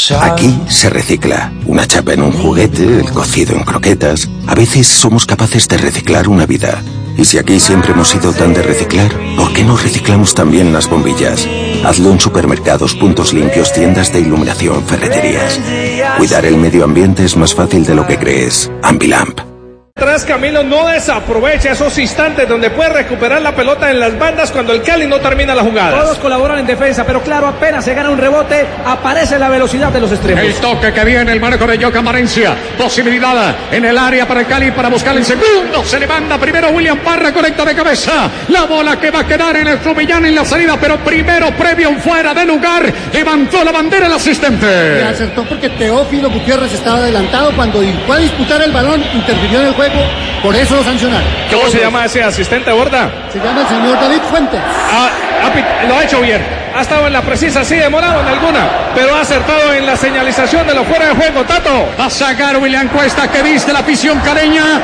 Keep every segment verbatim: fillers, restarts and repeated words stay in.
Aquí se recicla. Una chapa en un juguete, el cocido en croquetas. A veces somos capaces de reciclar una vida. Y si aquí siempre hemos sido tan de reciclar, ¿por qué no reciclamos también las bombillas? Hazlo en supermercados, puntos limpios, tiendas de iluminación, ferreterías. Cuidar el medio ambiente es más fácil de lo que crees. Ambilamp. Atrás Camilo no desaprovecha esos instantes donde puede recuperar la pelota en las bandas cuando el Cali no termina la jugada. Todos colaboran en defensa, pero claro, apenas se gana un rebote, aparece la velocidad de los extremos. El toque que viene, el manejo de Johan Valencia. Posibilidad en el área para el Cali para buscar el segundo. Se levanta primero William Parra, conecta de cabeza. La bola que va a quedar en el Trumillán en la salida, pero primero previo fuera de lugar. Levantó la bandera el asistente. Y acertó porque Teófilo Gutiérrez estaba adelantado cuando fue a disputar el balón, intervinió en el juego. Por eso lo sancionaron. ¿Cómo Todos. se llama ese asistente, Borda? Se llama el señor David Fuentes. Ah, ah, lo ha hecho bien. Ha estado en la precisa, sí, demorado en alguna, pero ha acertado en la señalización de lo fuera de juego. Tato. Va a sacar William Cuesta, que viste la afición caleña.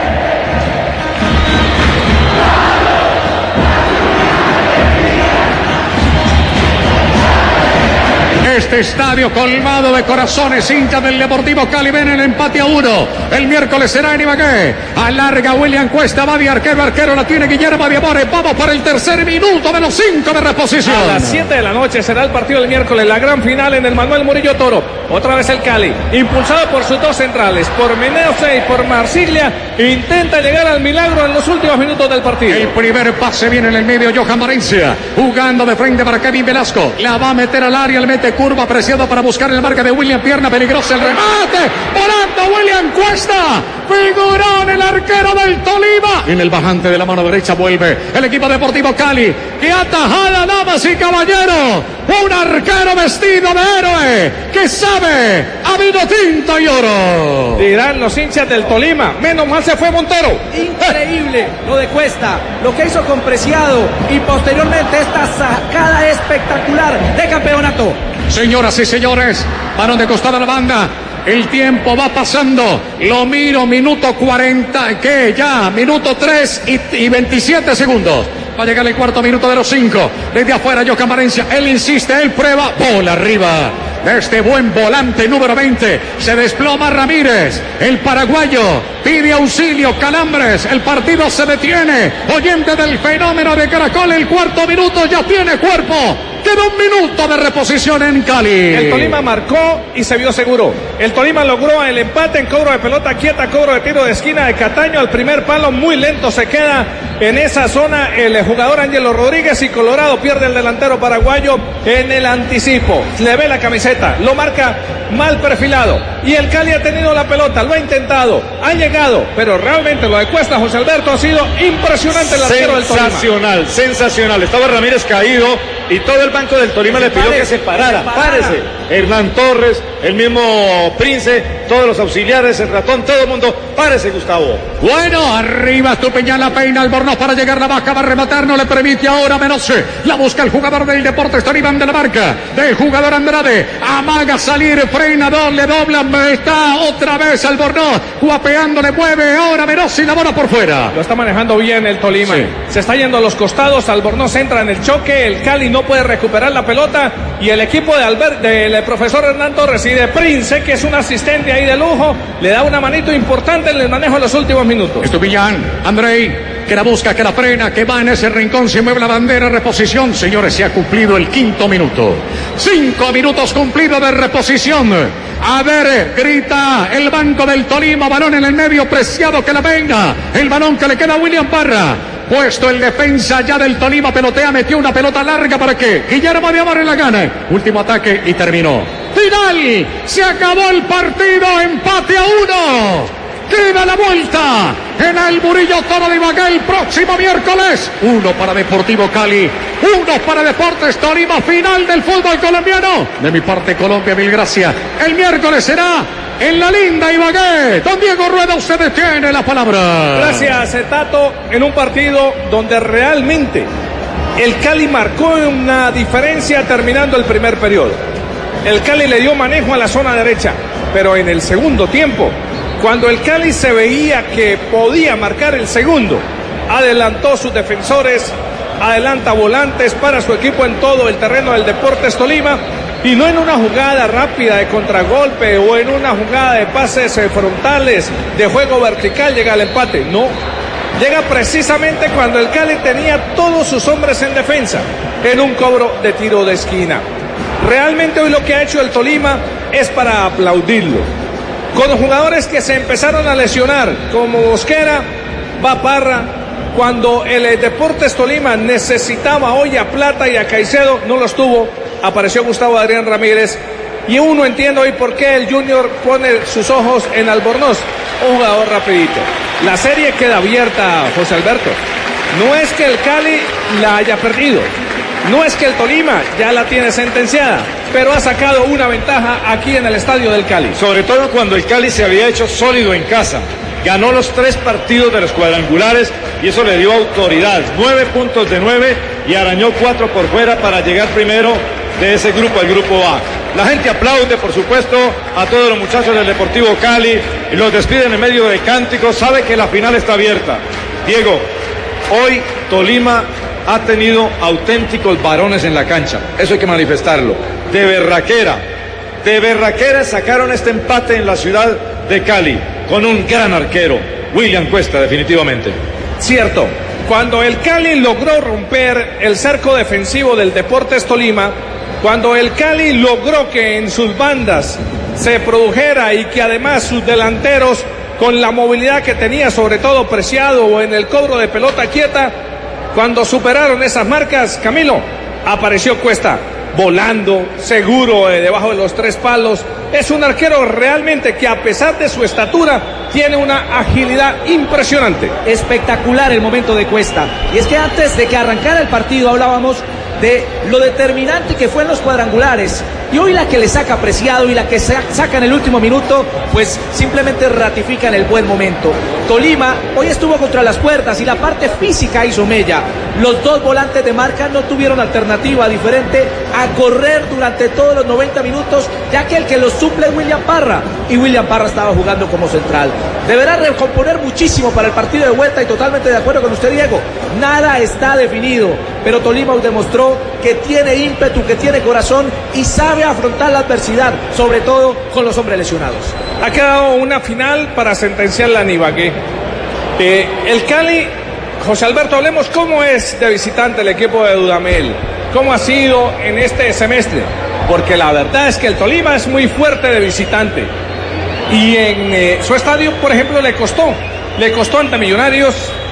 Este estadio colmado de corazones, hinchas del Deportivo Cali, ven el empate a uno. El miércoles será en Ibagué. Alarga William Cuesta, va de arquero, arquero la tiene Guillermo de Amores. Vamos para el tercer minuto de los cinco de reposición. A las siete de la noche será el partido del miércoles, la gran final en el Manuel Murillo Toro. Otra vez el Cali, impulsado por sus dos centrales, por Meneuse y por Marsiglia, intenta llegar al milagro en los últimos minutos del partido. El primer pase viene en el medio, Johan Valencia, jugando de frente para Kevin Velasco. La va a meter al área, le mete curva apreciado para buscar el marca de William, pierna peligrosa, el remate, volando William Cuesta, figurón el arquero del Tolima. En el bajante de la mano derecha vuelve el equipo Deportivo Cali, que atajada, damas y caballeros, un arquero vestido de héroe, que sabe a vino tinto y oro. Dirán los hinchas del Tolima, menos mal se fue Montero. Increíble lo de Cuesta, lo que hizo con Preciado y posteriormente esta sacada espectacular de campeonato. Señoras y señores, varón de costado a la banda. El tiempo va pasando. Lo miro, minuto cuarenta, ¿qué? Ya, minuto tres y, y veintisiete segundos. Va a llegar el cuarto minuto de los cinco. Desde afuera, Johan Valencia. Él insiste, él prueba. Bola arriba de este buen volante número veinte. Se desploma Ramírez. El paraguayo pide auxilio. Calambres. El partido se detiene. Oyente del fenómeno de Caracol. El cuarto minuto ya tiene cuerpo. Queda un minuto de reposición en Cali. El Tolima marcó y se vio seguro. El Tolima logró el empate en cobro de pelota quieta, cobro de tiro de esquina de Cataño al primer palo. Muy lento se queda en esa zona el jugador Ángelo Rodríguez y Colorado pierde el delantero paraguayo en el anticipo. Le ve la camiseta, lo marca mal perfilado. Y el Cali ha tenido la pelota, lo ha intentado, ha llegado, pero realmente lo de Cuesta, José Alberto, ha sido impresionante el arquero del Tolima. Sensacional, sensacional. Estaba Ramírez caído y todo el banco del Tolima le pidió que se parara. Párese. Hernán Torres, el mismo Prince, todos los auxiliares, el ratón, todo el mundo. Párese, Gustavo. Bueno, arriba Estupiñán, la peina Albornoz para llegar, la baja, va a rematar, no le permite ahora Menose. La busca el jugador del Deportes Tolima de la marca, del jugador Andrade. Amaga salir, frena, doble, dobla, está otra vez Albornoz, guapeando, le mueve, ahora Menose y la bola por fuera. Lo está manejando bien el Tolima. Sí. Se está yendo a los costados, Albornoz entra en el choque, el Cali no puede recuperar la pelota y el equipo de Albert, del profesor Hernán Torres y de Prince, que es un asistente ahí de lujo, le da una manito importante en el manejo en los últimos minutos. Estupiñán, Andrei, que la busca, que la frena, que va en ese rincón, se mueve la bandera, reposición. Señores, se ha cumplido el quinto minuto. Cinco minutos cumplidos de reposición. A ver, grita el banco del Tolima, balón en el medio, Preciado que la venga. El balón que le queda a William Parra. Puesto el defensa ya del Tolima, pelotea, metió una pelota larga para que Guillermo de Amores la gane. Último ataque y terminó. Final, se acabó el partido, empate a uno. Queda la vuelta en el Murillo Toro de Ibagué el próximo miércoles. Uno para Deportivo Cali, uno para Deportes Tolima. Final del fútbol colombiano. De mi parte, Colombia, mil gracias. El miércoles será en la linda Ibagué. Don Diego Rueda, usted tiene la palabra. Gracias, Tato. En un partido donde realmente el Cali marcó una diferencia terminando el primer periodo. El Cali le dio manejo a la zona derecha, pero en el segundo tiempo, cuando el Cali se veía que podía marcar el segundo, adelantó sus defensores, adelanta volantes para su equipo en todo el terreno del Deportes Tolima Y no en una jugada rápida de contragolpe o en una jugada de pases frontales, de juego vertical llega al empate. No, llega precisamente cuando el Cali tenía todos sus hombres en defensa, en un cobro de tiro de esquina. Realmente hoy lo que ha hecho el Tolima es para aplaudirlo. Con jugadores que se empezaron a lesionar, como Mosquera, va Parra. Cuando el Deportes Tolima necesitaba hoy a Plata y a Caicedo, no los tuvo, apareció Gustavo Adrián Ramírez. Y uno entiende hoy por qué el Junior pone sus ojos en Albornoz, un jugador rapidito. La serie queda abierta, José Alberto. No es que el Cali la haya perdido, no es que el Tolima ya la tiene sentenciada, pero ha sacado una ventaja aquí en el estadio del Cali. Sobre todo cuando el Cali se había hecho sólido en casa. Ganó los tres partidos de los cuadrangulares y eso le dio autoridad. Nueve puntos de nueve y arañó cuatro por fuera para llegar primero de ese grupo, el grupo A. La gente aplaude, por supuesto, a todos los muchachos del Deportivo Cali y los despiden en medio de cánticos. Sabe que la final está abierta. Diego, hoy Tolima ha tenido auténticos varones en la cancha. Eso hay que manifestarlo. De berraquera. De berraquera sacaron este empate en la ciudad de Cali con un gran arquero, William Cuesta, definitivamente. Cierto, cuando el Cali logró romper el cerco defensivo del Deportes Tolima, cuando el Cali logró que en sus bandas se produjera y que además sus delanteros, con la movilidad que tenía, sobre todo Preciado o en el cobro de pelota quieta, cuando superaron esas marcas, Camilo, apareció Cuesta, volando, seguro, eh, debajo de los tres palos. Es un arquero realmente que, a pesar de su estatura, tiene una agilidad impresionante. Espectacular el momento de Cuesta. Y es que antes de que arrancara el partido hablábamos de lo determinante que fue en los cuadrangulares. Y hoy la que le saca Preciado y la que saca en el último minuto, pues simplemente ratifican el buen momento. Tolima hoy estuvo contra las cuerdas y la parte física hizo mella. Los dos volantes de marca no tuvieron alternativa diferente a correr durante todos los noventa minutos, ya que el que los suple es William Parra, y William Parra estaba jugando como central. Deberá recomponer muchísimo para el partido de vuelta, y totalmente de acuerdo con usted, Diego. Nada está definido, pero Tolima demostró que tiene ímpetu, que tiene corazón y sabe afrontar la adversidad, sobre todo con los hombres lesionados. Ha quedado una final para sentenciarla en Ibagué. Eh, el Cali, José Alberto, hablemos cómo es de visitante el equipo de Dudamel, cómo ha sido en este semestre, porque la verdad es que el Tolima es muy fuerte de visitante y en eh, su estadio, por ejemplo, le costó, le costó ante Millonarios,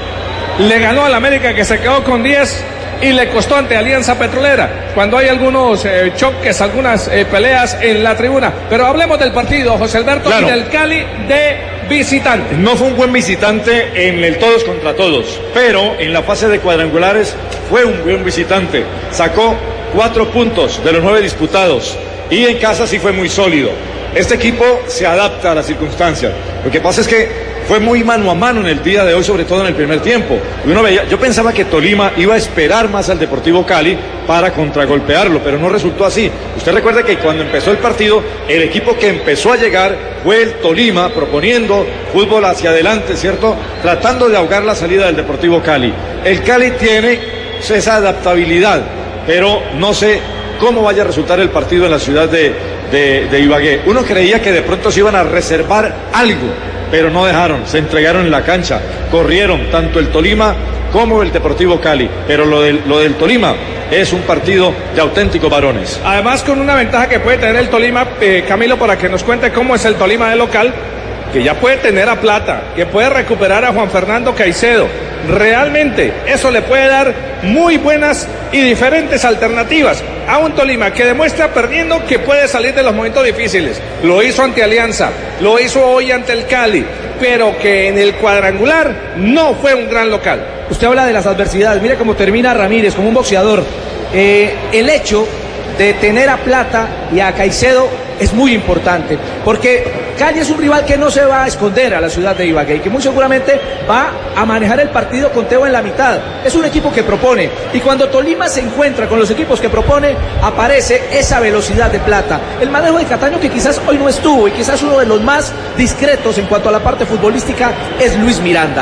le ganó al América, que se quedó con diez, y le costó ante Alianza Petrolera, cuando hay algunos eh, choques, algunas eh, peleas en la tribuna. Pero hablemos del partido, José Alberto, claro, y del Cali de visitante. No fue un buen visitante en el todos contra todos, pero en la fase de cuadrangulares fue un buen visitante. Sacó cuatro puntos de los nueve disputados y en casa sí fue muy sólido. Este equipo se adapta a las circunstancias. Lo que pasa es que fue muy mano a mano en el día de hoy, sobre todo en el primer tiempo. Y uno veía, yo pensaba que Tolima iba a esperar más al Deportivo Cali para contragolpearlo, pero no resultó así. Usted recuerda que cuando empezó el partido, el equipo que empezó a llegar fue el Tolima, proponiendo fútbol hacia adelante, ¿cierto? Tratando de ahogar la salida del Deportivo Cali. El Cali tiene esa adaptabilidad, pero no sé cómo vaya a resultar el partido en la ciudad de, de, de Ibagué. Uno creía que de pronto se iban a reservar algo, pero no dejaron, se entregaron en la cancha, corrieron tanto el Tolima como el Deportivo Cali, pero lo del, lo del Tolima es un partido de auténticos varones. Además, con una ventaja que puede tener el Tolima, eh, Camilo, para que nos cuente cómo es el Tolima de local, que ya puede tener a Plata, que puede recuperar a Juan Fernando Caicedo. Realmente eso le puede dar muy buenas y diferentes alternativas a un Tolima que demuestra, perdiendo, que puede salir de los momentos difíciles. Lo hizo ante Alianza, lo hizo hoy ante el Cali, pero que en el cuadrangular no fue un gran local. Usted habla de las adversidades, mire cómo termina Ramírez como un boxeador. Eh, el hecho de tener a Plata y a Caicedo es muy importante, porque Cali es un rival que no se va a esconder a la ciudad de Ibagué y que muy seguramente va a manejar el partido con Teo en la mitad. Es un equipo que propone, y cuando Tolima se encuentra con los equipos que propone, aparece esa velocidad de Plata, el manejo de Cataño, que quizás hoy no estuvo, y quizás uno de los más discretos en cuanto a la parte futbolística es Luis Miranda.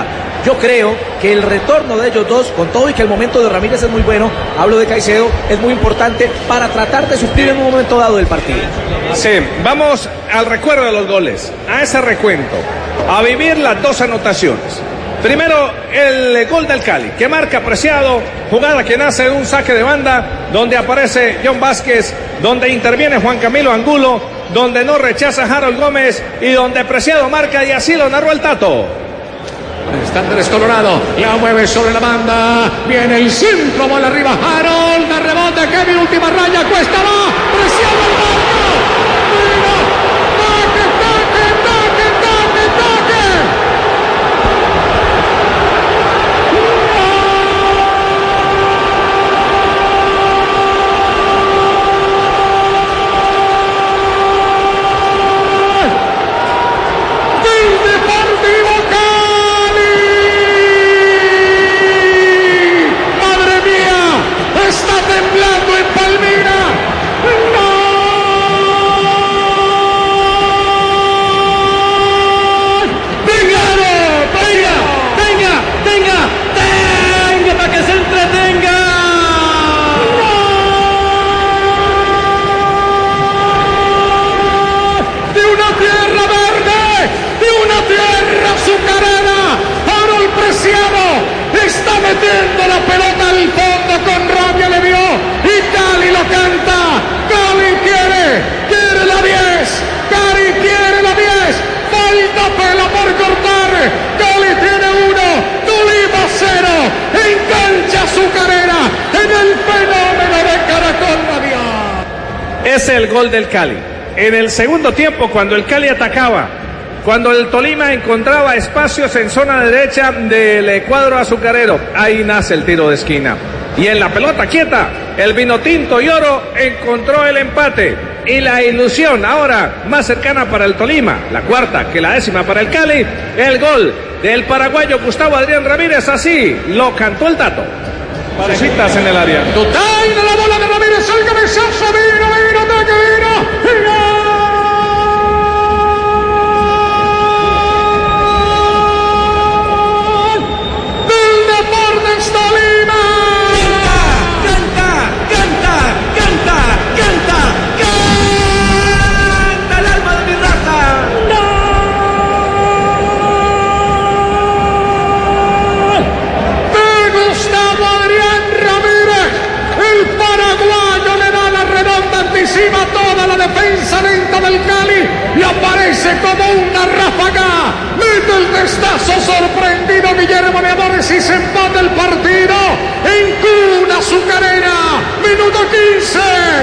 Yo creo que el retorno de ellos dos, con todo y que el momento de Ramírez es muy bueno, hablo de Caicedo, es muy importante para tratar de suplir en un momento dado del partido. Sí, vamos al recuerdo de los goles, a ese recuento, a vivir las dos anotaciones. Primero, el gol del Cali, que marca Preciado, jugada que nace de un saque de banda, donde aparece John Vázquez, donde interviene Juan Camilo Angulo, donde no rechaza Harold Gómez y donde Preciado marca y así lo narró el Tato. Estándares Colorado, la mueve sobre la banda, viene el centro, bola arriba, Harold, de rebote, Kevin, última raya, Cuesta va, Preciado al marco, mira, toque, toque, toque, toque, toque. Del Deportivo Cali. Madre mía, está temblando en Palmira. ¡No! ¡Venga, venga, venga, venga, venga, para que se entretenga! ¡No! ¡De una tierra verde! ¡De una tierra azucarera! ¡Harold Preciado está metiendo la pelota al fondo, con rabia le vio y Cali lo canta. Cali quiere, quiere la diez, Cali quiere la diez, falta pela por cortar, Cali tiene uno, Tolima cero, en cancha azucarera, en el fenómeno de Caracol Radio. Es el gol del Cali. En el segundo tiempo, cuando el Cali atacaba, cuando el Tolima encontraba espacios en zona derecha del cuadro azucarero, ahí nace el tiro de esquina. Y en la pelota quieta, el Vinotinto y Oro encontró el empate. Y la ilusión ahora más cercana para el Tolima, la cuarta que la décima para el Cali, el gol del paraguayo Gustavo Adrián Ramírez, así lo cantó el Tato. Parejitas en el área. Total, la bola de Ramírez, el cabezazo, vino, vino, ataque, vino, vino. Encima toda la defensa lenta del Cali y aparece como una ráfaga. Mete el testazo sorprendido Guillermo Leadores y se empata el partido en cuna azucarera. Minuto quince.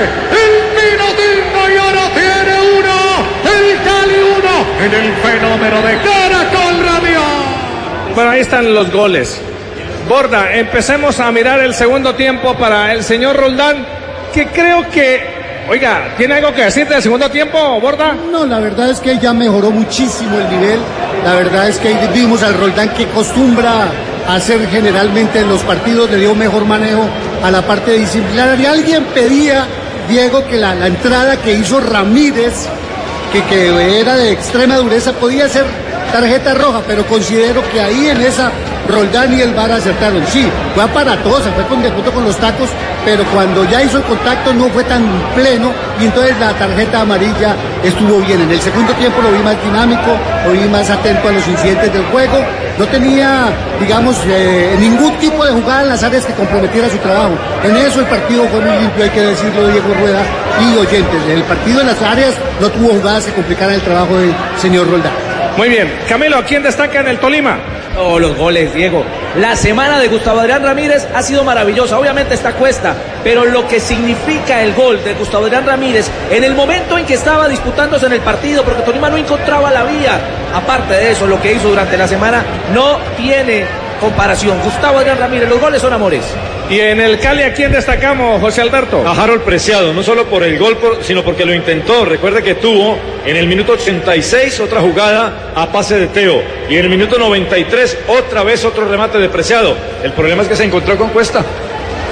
El Vinotinto y Oro tiene uno. El Cali uno. En el fenómeno de Caracol Radio. Bueno, ahí están los goles. Borda, empecemos a mirar el segundo tiempo para el señor Roldán, que creo que... Oiga, ¿tiene algo que decir del segundo tiempo, Borda? No, la verdad es que ya mejoró muchísimo el nivel. La verdad es que vimos al Roldán que acostumbra a hacer generalmente en los partidos, le dio mejor manejo a la parte disciplinaria. Alguien pedía, Diego, que la, la entrada que hizo Ramírez, que, que era de extrema dureza, podía ser tarjeta roja, pero considero que ahí en esa Roldán y el V A R acertaron. Sí, fue aparatosa, fue con de junto con los tacos, pero cuando ya hizo el contacto no fue tan pleno y entonces la tarjeta amarilla estuvo bien. En el segundo tiempo lo vi más dinámico, lo vi más atento a los incidentes del juego. No tenía, digamos, eh, ningún tipo de jugada en las áreas que comprometiera su trabajo. En eso el partido fue muy limpio, hay que decirlo, Diego Rueda y oyentes. El partido en las áreas no tuvo jugadas que complicaran el trabajo del señor Roldán. Muy bien. Camilo, ¿quién destaca en el Tolima? Oh, los goles, Diego. La semana de Gustavo Adrián Ramírez ha sido maravillosa. Obviamente está Cuesta, pero lo que significa el gol de Gustavo Adrián Ramírez en el momento en que estaba disputándose en el partido, porque Tolima no encontraba la vía. Aparte de eso, lo que hizo durante la semana no tiene comparación. Gustavo Adrián Ramírez, los goles son amores. Y en el Cali, ¿a quién destacamos, José Alberto? A Harold Preciado, no solo por el gol, por, sino porque lo intentó. Recuerde que tuvo en el minuto ochenta y seis otra jugada a pase de Teo. Y en el minuto noventa y tres otra vez otro remate de Preciado. El problema es que se encontró con Cuesta.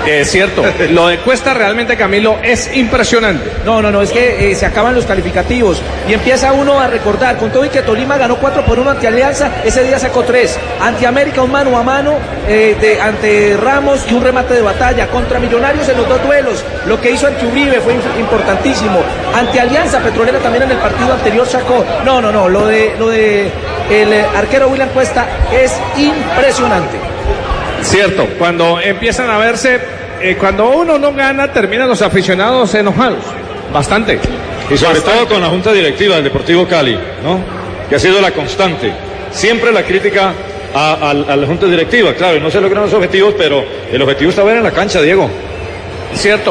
Es cierto, lo de Cuesta realmente, Camilo, es impresionante. No, no, no, es que eh, se acaban los calificativos y empieza uno a recordar, con todo y que Tolima ganó cuatro por uno ante Alianza, ese día sacó tres, ante América un mano a mano, eh, de, ante Ramos y un remate de batalla, contra Millonarios en los dos duelos, lo que hizo ante Uribe fue importantísimo, ante Alianza Petrolera también en el partido anterior sacó, no, no, no, lo de, lo de el arquero William Cuesta es impresionante. Cierto, cuando empiezan a verse, eh, cuando uno no gana, terminan los aficionados enojados, bastante. Y sobre Bastante. todo con la Junta Directiva del Deportivo Cali, ¿no? Que ha sido la constante. Siempre la crítica a, a, a la Junta Directiva, claro, no se logran los objetivos, pero el objetivo está ver en la cancha, Diego. Cierto.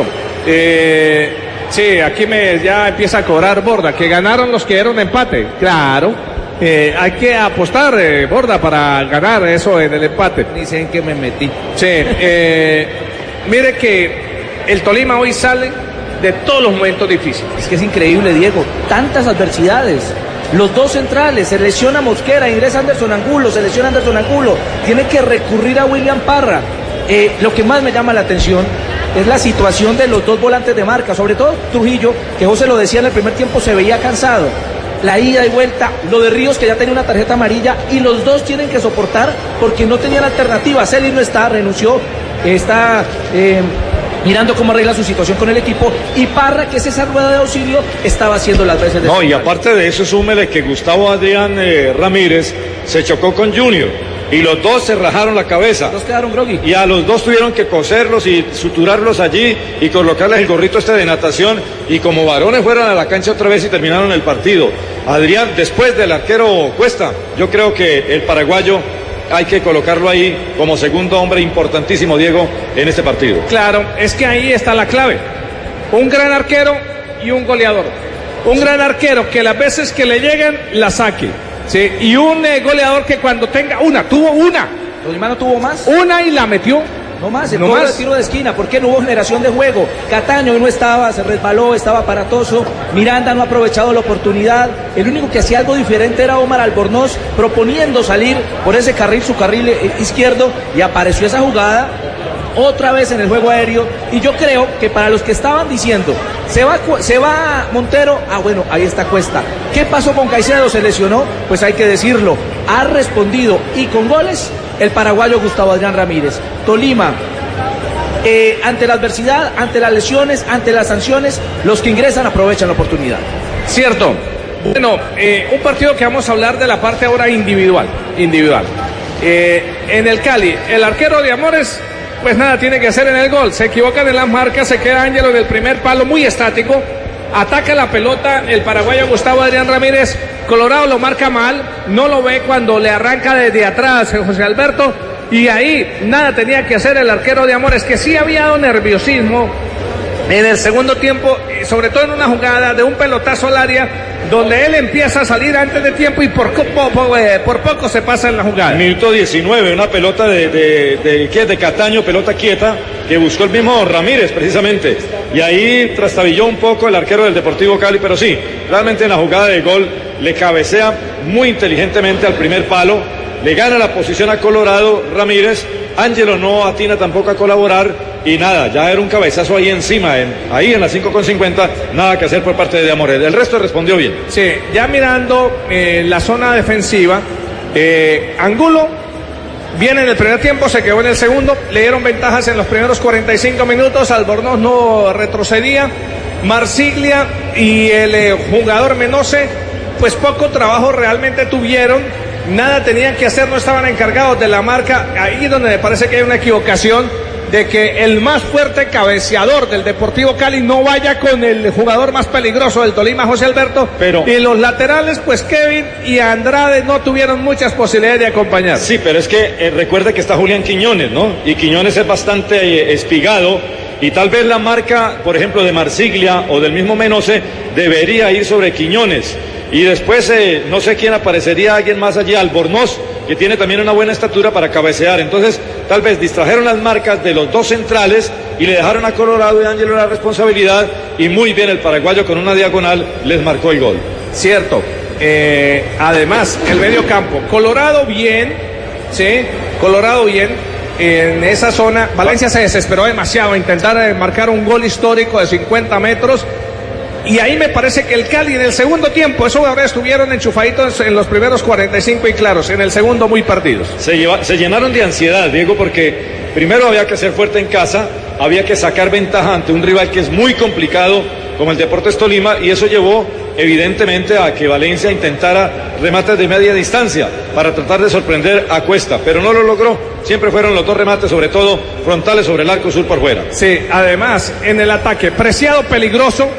Eh, sí, aquí me ya empieza a cobrar Borda, que ganaron los que dieron empate. Claro. Eh, hay que apostar, eh, Borda, para ganar eso en el empate. Ni sé en qué me metí. Sí, eh, mire que el Tolima hoy sale de todos los momentos difíciles. Es que es increíble, Diego, tantas adversidades. Los dos centrales, se lesiona Mosquera, ingresa Anderson Angulo, se lesiona Anderson Angulo, tiene que recurrir a William Parra. Eh, lo que más me llama la atención es la situación de los dos volantes de marca, sobre todo Trujillo, que José lo decía en el primer tiempo, se veía cansado. La ida y vuelta, lo de Ríos que ya tenía una tarjeta amarilla y los dos tienen que soportar porque no tenían alternativa. Celis no está, renunció, está eh, mirando cómo arregla su situación con el equipo y Parra, que es esa rueda de auxilio, estaba haciendo las veces de No, y aparte de eso, súmele que Gustavo Adrián eh, Ramírez se chocó con Junior y los dos se rajaron la cabeza. Los dos quedaron groggy. Y a los dos tuvieron que coserlos y suturarlos allí y colocarles el gorrito este de natación y como varones fueron a la cancha otra vez y terminaron el partido. Adrián, después del arquero Cuesta, yo creo que el paraguayo hay que colocarlo ahí como segundo hombre importantísimo, Diego, en este partido. Claro, es que ahí está la clave. Un gran arquero y un goleador. Un gran arquero que las veces que le llegan, la saque. Sí, y un eh, goleador que cuando tenga una, tuvo una. Tolima no tuvo más. Una y la metió. No más, el no más. de tiro de esquina, ¿por qué no hubo generación de juego? Cataño hoy no estaba, se resbaló, estaba aparatoso, Miranda no ha aprovechado la oportunidad, el único que hacía algo diferente era Omar Albornoz, proponiendo salir por ese carril, su carril izquierdo, y apareció esa jugada otra vez en el juego aéreo, y yo creo que para los que estaban diciendo, se va, se va Montero, ah bueno, ahí está Cuesta. ¿Qué pasó con Caicedo? ¿Se lesionó? Pues hay que decirlo, ha respondido, y con goles, el paraguayo Gustavo Adrián Ramírez. Tolima, eh, ante la adversidad, ante las lesiones, ante las sanciones, los que ingresan aprovechan la oportunidad. Cierto. Bueno, eh, un partido que vamos a hablar de la parte ahora individual. Individual. Eh, en el Cali, el arquero de Amores, pues nada tiene que hacer en el gol. Se equivocan en las marcas, se queda Ángelo en el primer palo, muy estático. Ataca la pelota el paraguayo Gustavo Adrián Ramírez. Colorado lo marca mal, no lo ve cuando le arranca desde atrás José Alberto. Y ahí nada tenía que hacer el arquero de Amores, que sí había dado nerviosismo en el segundo tiempo, sobre todo en una jugada de un pelotazo al área, donde él empieza a salir antes de tiempo y por, po, po, eh, por poco se pasa en la jugada. Minuto diecinueve, una pelota de, de, de, de, de Cataño, pelota quieta, que buscó el mismo Ramírez precisamente. Y ahí trastabilló un poco el arquero del Deportivo Cali, pero sí, realmente en la jugada de gol le cabecea muy inteligentemente al primer palo, le gana la posición a Colorado Ramírez, Ángelo no atina tampoco a colaborar y nada, ya era un cabezazo ahí encima, en, ahí en las cinco con cincuenta, nada que hacer por parte de Amores, el resto respondió bien. Sí, ya mirando eh, la zona defensiva, eh, Angulo viene en el primer tiempo, se quedó en el segundo, le dieron ventajas en los primeros cuarenta y cinco minutos, Albornoz no retrocedía, Marsiglia y el eh, jugador Menose, pues poco trabajo realmente tuvieron, nada tenían que hacer, no estaban encargados de la marca, ahí donde me parece que hay una equivocación de que el más fuerte cabeceador del Deportivo Cali no vaya con el jugador más peligroso del Tolima, José Alberto, pero y los laterales, pues Kevin y Andrade no tuvieron muchas posibilidades de acompañar. Sí, pero es que eh, recuerde que está Julián Quiñones, ¿no? Y Quiñones es bastante eh, espigado, y tal vez la marca, por ejemplo, de Marsiglia o del mismo Menose, debería ir sobre Quiñones. Y después, eh, no sé quién aparecería, alguien más allí, Albornoz, que tiene también una buena estatura para cabecear. Entonces, tal vez distrajeron las marcas de los dos centrales y le dejaron a Colorado y Ángelo la responsabilidad. Y muy bien el paraguayo con una diagonal les marcó el gol. Cierto. Eh, además, el medio campo. Colorado bien, ¿sí? Colorado bien. en esa zona. Valencia se desesperó demasiado a intentar marcar un gol histórico de cincuenta metros. Y ahí me parece que el Cali en el segundo tiempo, esos jugadores estuvieron enchufaditos en los primeros cuarenta y cinco y claros, en el segundo muy partidos. Se, lleva, se llenaron de ansiedad, Diego, porque primero había que ser fuerte en casa, había que sacar ventaja ante un rival que es muy complicado como el Deportes Tolima, y eso llevó evidentemente a que Valencia intentara remates de media distancia para tratar de sorprender a Cuesta, pero no lo logró. Siempre fueron los dos remates, sobre todo frontales sobre el arco sur por fuera. Sí, además en el ataque, Preciado peligroso,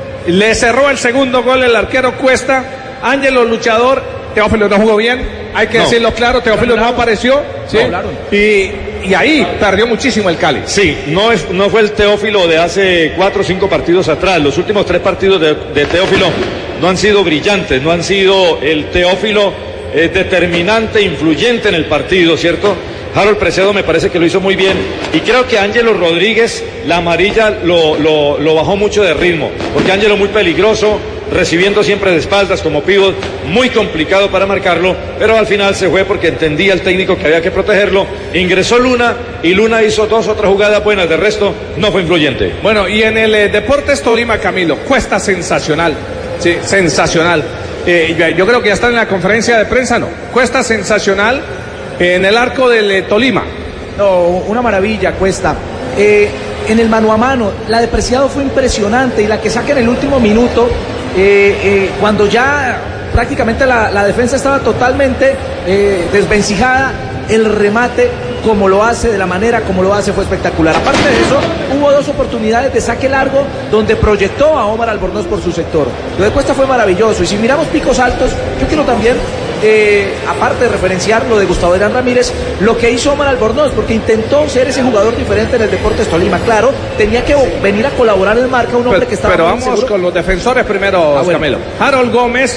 le cerró el segundo gol el arquero Cuesta. Ángelo luchador, Teófilo no jugó bien, hay que no. decirlo claro, Teófilo no apareció, ¿sí? No, y, y ahí perdió muchísimo el Cali. Sí, no, es, no fue el Teófilo de hace cuatro o cinco partidos atrás. Los últimos tres partidos de, de Teófilo no han sido brillantes, no han sido el Teófilo eh, determinante, influyente en el partido, ¿cierto? Harold Preciado me parece que lo hizo muy bien, y creo que Ángelo Rodríguez, la amarilla lo, lo, lo bajó mucho de ritmo, porque Ángelo muy peligroso, recibiendo siempre de espaldas como pívot, muy complicado para marcarlo, pero al final se fue porque entendía el técnico que había que protegerlo. Ingresó Luna y Luna hizo dos otras jugadas buenas, de resto no fue influyente. Bueno, y en el eh, Deportes Tolima, Camilo, Cuesta sensacional, sí, sensacional. Eh, yo creo que ya está en la conferencia de prensa, ¿no? Cuesta sensacional en el arco del eh, Tolima. No, una maravilla, Cuesta. Eh, en el mano a mano, la de Preciado fue impresionante, y la que saca en el último minuto, eh, eh, cuando ya prácticamente la, la defensa estaba totalmente eh, desvencijada, el remate, como lo hace, de la manera como lo hace, fue espectacular. Aparte de eso, hubo dos oportunidades de saque largo donde proyectó a Omar Albornoz por su sector. Lo de Cuesta fue maravilloso, y si miramos picos altos, yo quiero también Eh, aparte de referenciar lo de Gustavo Adrián Ramírez, lo que hizo Omar Albornoz, porque intentó ser ese jugador diferente en el Deportes Tolima. Claro, tenía que venir a colaborar en marca un hombre pero, que estaba pero vamos seguro. Con los defensores primero, ah, bueno. Camilo. Harold Gómez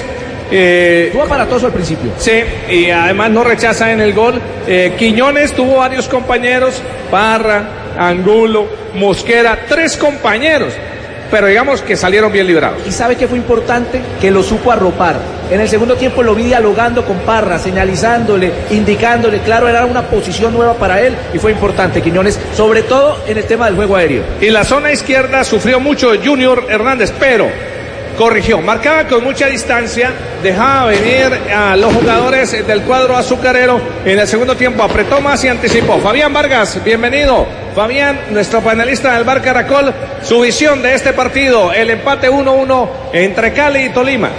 eh, tuvo aparatoso al principio. Sí, y además no rechaza en el gol. eh, Quiñones tuvo varios compañeros, Parra, Angulo, Mosquera, tres compañeros, pero digamos que salieron bien librados. ¿Y sabe qué fue importante? Que lo supo arropar. En el segundo tiempo lo vi dialogando con Parra, señalizándole, indicándole, claro, era una posición nueva para él, y fue importante Quiñones, sobre todo en el tema del juego aéreo. Y la zona izquierda sufrió mucho Junior Hernández, pero corrigió, marcaba con mucha distancia, dejaba venir a los jugadores del cuadro azucarero. En el segundo tiempo apretó más y anticipó. Fabián Vargas, bienvenido. Fabián, nuestro panelista del Bar Caracol, su visión de este partido, el empate uno uno entre Cali y Tolima.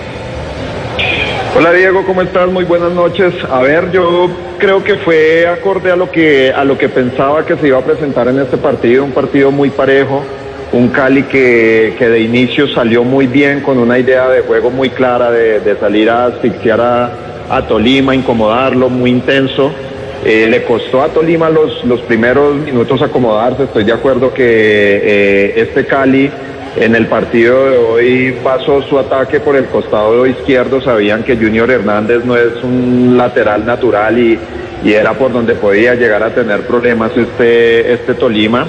Hola Diego, ¿cómo estás? Muy buenas noches. A ver, yo creo que fue acorde a lo que, a lo que pensaba que se iba a presentar en este partido, un partido muy parejo. Un Cali que, que de inicio salió muy bien, con una idea de juego muy clara, de, de salir a asfixiar a, a Tolima, incomodarlo, muy intenso. Eh, le costó a Tolima los, los primeros minutos acomodarse. Estoy de acuerdo que eh, este Cali en el partido de hoy pasó su ataque por el costado izquierdo. Sabían que Junior Hernández no es un lateral natural, y, y era por donde podía llegar a tener problemas este, este Tolima.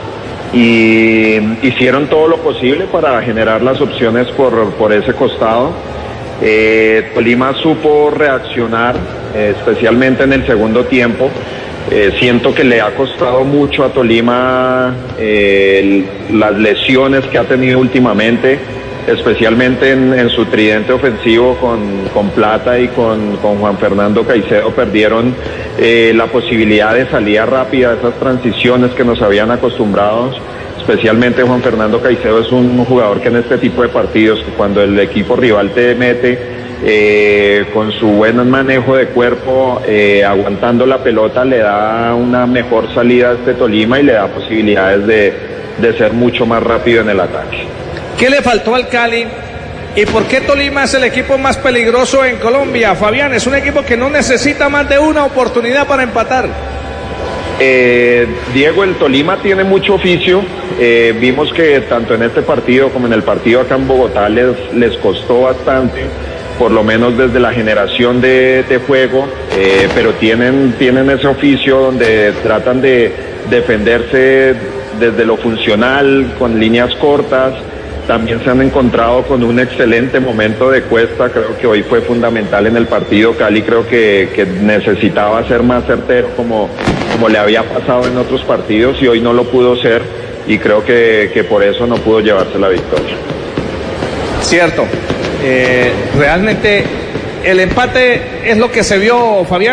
Y hicieron todo lo posible para generar las opciones por, por ese costado. Eh, Tolima supo reaccionar, eh, especialmente en el segundo tiempo. Eh, siento que le ha costado mucho a Tolima eh, el, las lesiones que ha tenido últimamente, especialmente en, en su tridente ofensivo con, con Plata y con, con Juan Fernando Caicedo. Perdieron eh, la posibilidad de salida rápida, esas transiciones que nos habían acostumbrado. Especialmente Juan Fernando Caicedo es un jugador que en este tipo de partidos, que cuando el equipo rival te mete, eh, con su buen manejo de cuerpo, eh, aguantando la pelota, le da una mejor salida a este Tolima y le da posibilidades de, de ser mucho más rápido en el ataque. ¿Qué le faltó al Cali? ¿Y por qué Tolima es el equipo más peligroso en Colombia? Fabián, es un equipo que no necesita más de una oportunidad para empatar. Eh, Diego, el Tolima tiene mucho oficio. Eh, vimos que tanto en este partido como en el partido acá en Bogotá les, les costó bastante, por lo menos desde la generación de, de juego, eh, pero tienen, tienen ese oficio donde tratan de defenderse desde lo funcional, con líneas cortas. También se han encontrado con un excelente momento de Cuesta. Creo que hoy fue fundamental en el partido. Cali creo que, que necesitaba ser más certero, como, como le había pasado en otros partidos, y hoy no lo pudo ser, y creo que, que por eso no pudo llevarse la victoria. Cierto, eh, realmente el empate es lo que se vio, Fabián.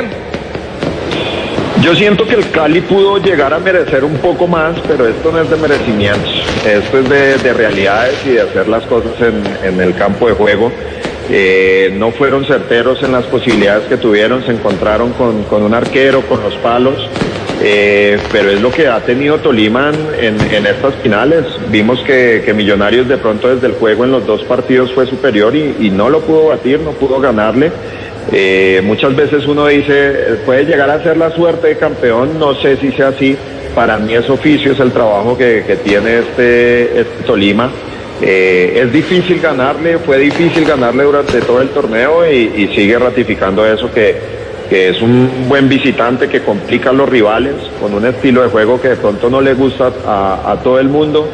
Yo siento que el Cali pudo llegar a merecer un poco más, pero esto no es de merecimientos, esto es de, de realidades y de hacer las cosas en, en el campo de juego. Eh, no fueron certeros en las posibilidades que tuvieron, se encontraron con, con un arquero, con los palos, eh, pero es lo que ha tenido Tolima en, en estas finales. Vimos que, que Millonarios de pronto desde el juego en los dos partidos fue superior y, y no lo pudo batir, no pudo ganarle. Eh, muchas veces uno dice, puede llegar a ser la suerte de campeón, no sé si sea así. Para mí es oficio, es el trabajo que, que tiene este, este Tolima. Eh, es difícil ganarle, fue difícil ganarle durante todo el torneo y, y sigue ratificando eso, que, que es un buen visitante que complica a los rivales con un estilo de juego que de pronto no le gusta a, a todo el mundo,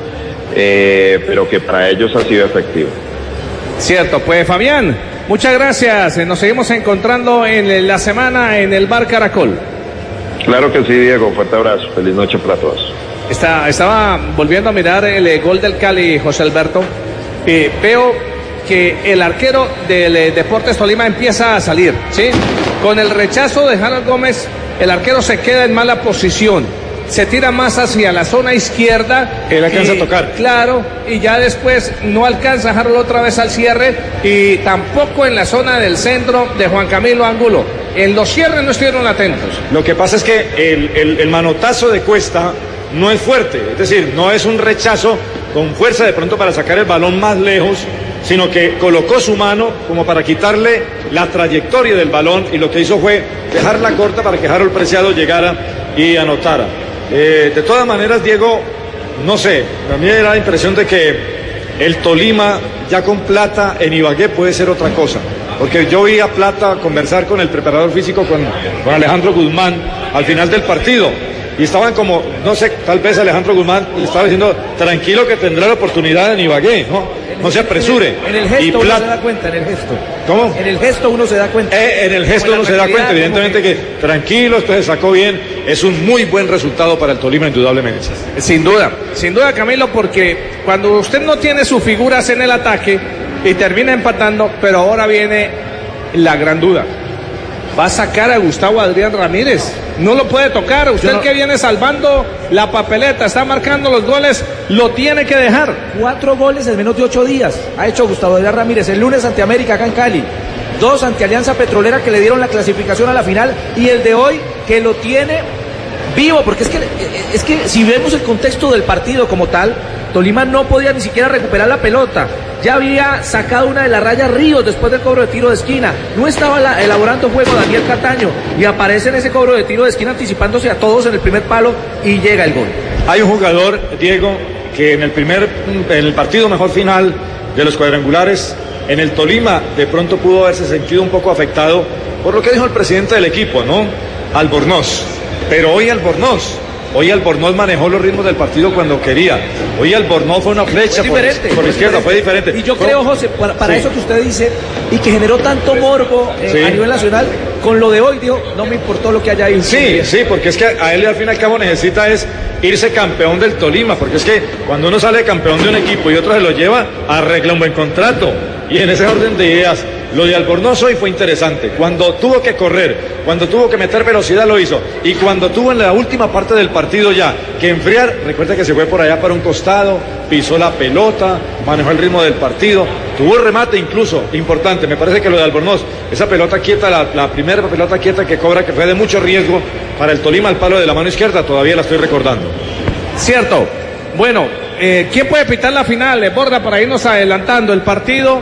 eh, pero que para ellos ha sido efectivo. Cierto, pues Fabián, muchas gracias, nos seguimos encontrando en la semana en el Bar Caracol. Claro que sí, Diego, fuerte abrazo, feliz noche para todos. Está, estaba volviendo a mirar el eh, gol del Cali, José Alberto. Eh, veo que el arquero del eh, Deportes Tolima empieza a salir, ¿sí? Con el rechazo de Harold Gómez, el arquero se queda en mala posición. Se tira más hacia la zona izquierda. Él alcanza y, a tocar. Claro, y ya después no alcanza a Harold otra vez al cierre y tampoco en la zona del centro de Juan Camilo Angulo. En los cierres no estuvieron atentos. Lo que pasa es que el, el, el manotazo de Cuesta no es fuerte, es decir, no es un rechazo con fuerza de pronto para sacar el balón más lejos, sino que colocó su mano como para quitarle la trayectoria del balón y lo que hizo fue dejarla corta para que Harold Preciado llegara y anotara. Eh, de todas maneras, Diego, no sé, a mí me da la impresión de que el Tolima ya con Plata en Ibagué puede ser otra cosa, porque yo vi a Plata conversar con el preparador físico, con, con Alejandro Guzmán, al final del partido. Y estaban como, no sé, tal vez Alejandro Guzmán le estaba diciendo, tranquilo que tendrá la oportunidad en Ibagué, ¿no? No se apresure. En el, en el gesto uno se da cuenta, en el gesto. ¿Cómo? En el gesto uno se da cuenta. Eh, en el gesto uno se da cuenta, evidentemente que... que tranquilo, esto se sacó bien, es un muy buen resultado para el Tolima, indudablemente. Sin duda, sin duda, Camilo, porque cuando usted no tiene sus figuras en el ataque y termina empatando, pero ahora viene la gran duda. Va a sacar a Gustavo Adrián Ramírez. No lo puede tocar. Usted no... que viene salvando la papeleta, está marcando los goles, lo tiene que dejar. Cuatro goles en menos de ocho días ha hecho Gustavo Adrián Ramírez. El lunes ante América acá en Cali. Dos ante Alianza Petrolera que le dieron la clasificación a la final. Y el de hoy que lo tiene vivo. Porque es que, es que si vemos el contexto del partido como tal, Tolima no podía ni siquiera recuperar la pelota. Ya había sacado una de las rayas Ríos después del cobro de tiro de esquina. No estaba la, elaborando juego Daniel Cataño. Y aparece en ese cobro de tiro de esquina anticipándose a todos en el primer palo y llega el gol. Hay un jugador, Diego, que en el primer, en el partido mejor final de los cuadrangulares, en el Tolima, de pronto pudo haberse sentido un poco afectado por lo que dijo el presidente del equipo, ¿no? Albornoz. Pero hoy Albornoz. Hoy Albornoz manejó los ritmos del partido cuando quería. Hoy Albornoz fue una flecha fue diferente, por, por la izquierda, fue diferente. Y yo creo, ¿Cómo? José, para, para sí. eso que usted dice, y que generó tanto morbo eh, sí. a nivel nacional, con lo de hoy, dijo, no me importó lo que haya ahí. Sí, sí, porque es que a él al fin y al cabo necesita es irse campeón del Tolima, porque es que cuando uno sale campeón de un equipo y otro se lo lleva, arregla un buen contrato. Y en ese orden de ideas, lo de Albornoz hoy fue interesante. Cuando tuvo que correr, cuando tuvo que meter velocidad lo hizo. Y cuando tuvo en la última parte del partido ya que enfriar, recuerda que se fue por allá para un costado, pisó la pelota, manejó el ritmo del partido, tuvo remate incluso, importante. Me parece que lo de Albornoz, esa pelota quieta, la, la primera pelota quieta que cobra, que fue de mucho riesgo para el Tolima al palo de la mano izquierda, todavía la estoy recordando. Cierto. Bueno, eh, ¿quién puede pitar la final? Borda, para irnos adelantando el partido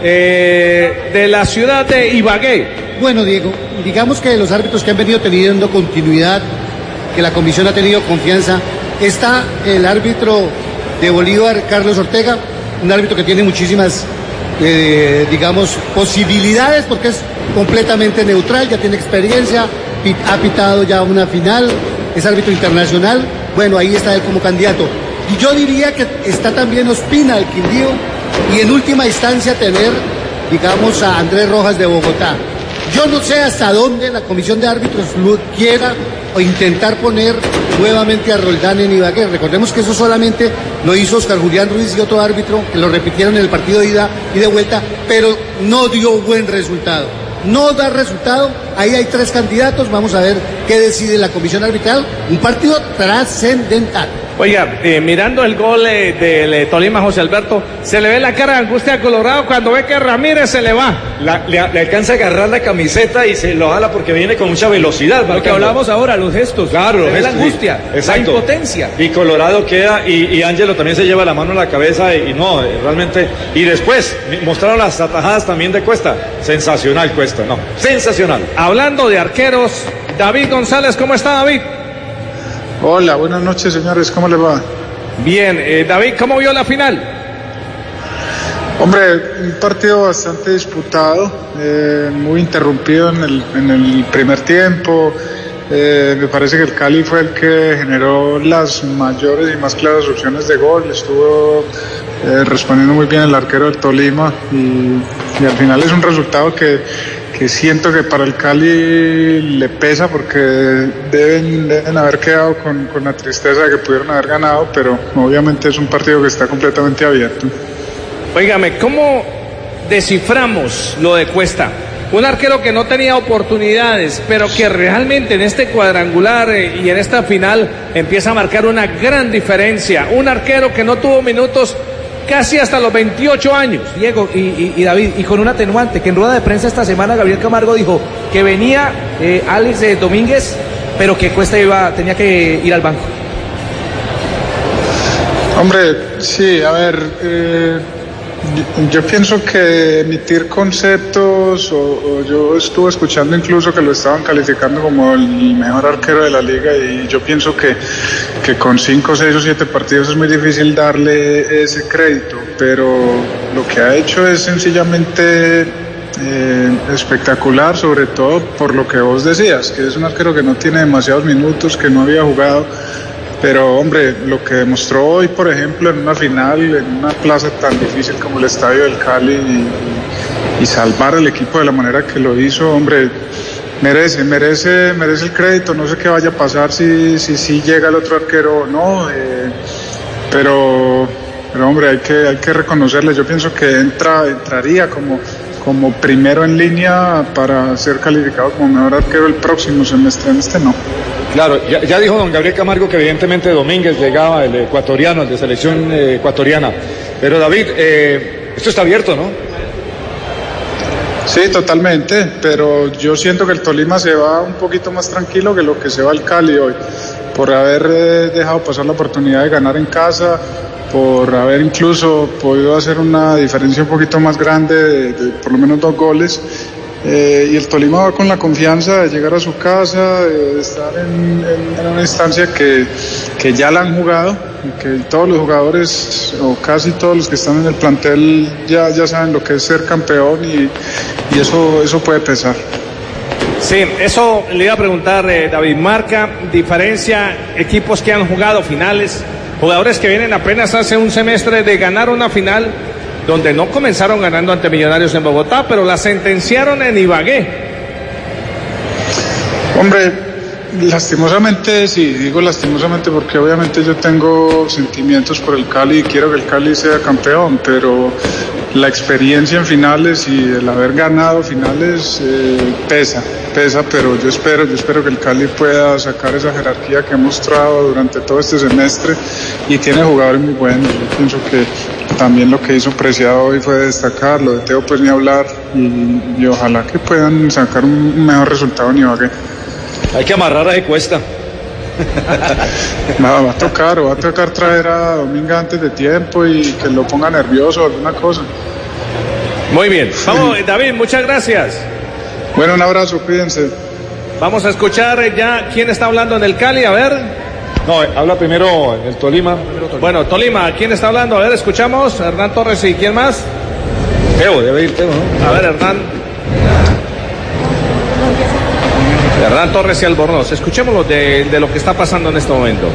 eh, de la ciudad de Ibagué. Bueno, Diego, digamos que los árbitros que han venido teniendo continuidad, que la comisión ha tenido confianza, está el árbitro de Bolívar, Carlos Ortega, un árbitro que tiene muchísimas, eh, digamos, posibilidades porque es completamente neutral, ya tiene experiencia, ha pitado ya una final, es árbitro internacional. Bueno, ahí está él como candidato. Y yo diría que está también Ospina, el Quindío, y en última instancia tener, digamos, a Andrés Rojas de Bogotá. Yo no sé hasta dónde la comisión de árbitros quiera o intentar poner nuevamente a Roldán en Ibagué. Recordemos que eso solamente lo hizo Oscar Julián Ruiz y otro árbitro, que lo repitieron en el partido de ida y de vuelta, pero no dio buen resultado. No da resultado, ahí hay tres candidatos, vamos a ver qué decide la comisión arbitral, un partido trascendental. Oiga, eh, mirando el gol eh, del eh, Tolima, José Alberto, se le ve la cara de angustia a Colorado cuando ve que Ramírez se le va. La, le, le alcanza a agarrar la camiseta y se lo jala porque viene con mucha velocidad. Lo que hablamos ahora, los gestos. Claro, los gestos, la angustia, sí. La impotencia. Y Colorado queda, y, y Ángelo también se lleva la mano en la cabeza y, y no, realmente. Y después mostraron las atajadas también de Cuesta. Sensacional Cuesta, no, sensacional. Hablando de arqueros, David González, ¿cómo está David? Hola, buenas noches señores, ¿cómo les va? Bien, eh, David, ¿cómo vio la final? Hombre, un partido bastante disputado, eh, muy interrumpido en el, en el primer tiempo. Eh, me parece que el Cali fue el que generó las mayores y más claras opciones de gol. Estuvo eh, respondiendo muy bien el arquero del Tolima y, y al final es un resultado que, que siento que para el Cali le pesa porque deben, deben haber quedado con, con la tristeza de que pudieron haber ganado, pero obviamente es un partido que está completamente abierto. Óigame, ¿cómo desciframos lo de Cuesta? Un arquero que no tenía oportunidades, pero que realmente en este cuadrangular eh, y en esta final empieza a marcar una gran diferencia. Un arquero que no tuvo minutos casi hasta los veintiocho años. Diego y, y, y David, y con un atenuante, que en rueda de prensa esta semana Gabriel Camargo dijo que venía eh, Alex eh, Domínguez, pero que Cuesta iba, tenía que ir al banco. Hombre, sí, a ver... Eh... Yo, yo pienso que emitir conceptos, o, o yo estuve escuchando incluso que lo estaban calificando como el mejor arquero de la liga y yo pienso que, que con cinco, seis o siete partidos es muy difícil darle ese crédito, pero lo que ha hecho es sencillamente eh, espectacular, sobre todo por lo que vos decías, que es un arquero que no tiene demasiados minutos, que no había jugado. Pero hombre, lo que demostró hoy, por ejemplo, en una final, en una plaza tan difícil como el Estadio del Cali y, y salvar al equipo de la manera que lo hizo, hombre, merece, merece, merece el crédito. No sé qué vaya a pasar si, si, si llega el otro arquero o no, eh, pero, pero hombre, hay que, hay que reconocerle. Yo pienso que entra, entraría como, como primero en línea para ser calificado como mejor arquero el próximo semestre, en este no. Claro, ya, ya dijo don Gabriel Camargo que evidentemente Domínguez llegaba, el ecuatoriano, el de selección eh, ecuatoriana. Pero David, eh, esto está abierto, ¿no? Sí, totalmente, pero yo siento que el Tolima se va un poquito más tranquilo que lo que se va el Cali hoy, por haber eh, dejado pasar la oportunidad de ganar en casa, por haber incluso podido hacer una diferencia un poquito más grande de, de por lo menos dos goles. Eh, y el Tolima va con la confianza de llegar a su casa, de estar en, en, en una instancia que, que ya la han jugado, y que todos los jugadores o casi todos los que están en el plantel ya, ya saben lo que es ser campeón y, y eso, eso puede pesar. Sí, eso le iba a preguntar, eh, David. Marca diferencia equipos que han jugado finales, jugadores que vienen apenas hace un semestre de ganar una final donde no comenzaron ganando ante Millonarios en Bogotá, pero la sentenciaron en Ibagué. Hombre, lastimosamente, sí, digo lastimosamente porque obviamente yo tengo sentimientos por el Cali y quiero que el Cali sea campeón, pero la experiencia en finales y el haber ganado finales eh, pesa, pesa, pero yo espero, yo espero que el Cali pueda sacar esa jerarquía que ha mostrado durante todo este semestre y tiene jugadores muy buenos. Yo pienso que también lo que hizo Preciado hoy fue destacar, lo de Teo pues ni hablar y, y ojalá que puedan sacar un mejor resultado en Ibagué. Hay que amarrar a ese Cuesta. No, va a tocar, o va a tocar traer a Domínguez antes de tiempo y que lo ponga nervioso o alguna cosa. Muy bien, vamos David, muchas gracias. Bueno, un abrazo, cuídense. Vamos a escuchar ya quién está hablando en el Cali, a ver. No, habla primero el Tolima. Bueno, Tolima, ¿quién está hablando? A ver, escuchamos, Hernán Torres y ¿quién más? Teo, debe ir Teo, ¿no? A ver, Hernán. Hernán Torres y Albornoz, escuchémoslo de, de lo que está pasando en este momento.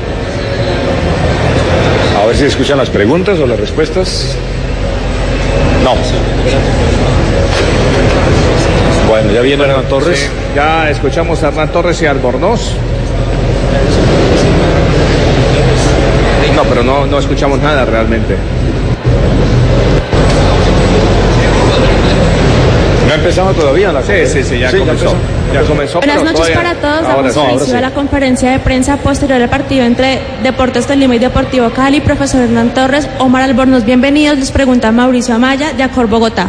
A ver si escuchan las preguntas o las respuestas. No. Bueno, Bueno, ya viene Hernán Torres. Sí, ya escuchamos a Hernán Torres y Albornoz. No, pero no, no escuchamos nada realmente. ¿No ha empezado todavía la Sí, sí, sí, ya sí, comenzó. Ya, ya comenzó. Buenas noches todavía... para todos. Damos no, inicio sí. a la conferencia de prensa posterior al partido entre Deportes Tolima y Deportivo Cali. Profesor Hernán Torres, Omar Albornoz, bienvenidos. Les pregunta Mauricio Amaya, de Acor Bogotá.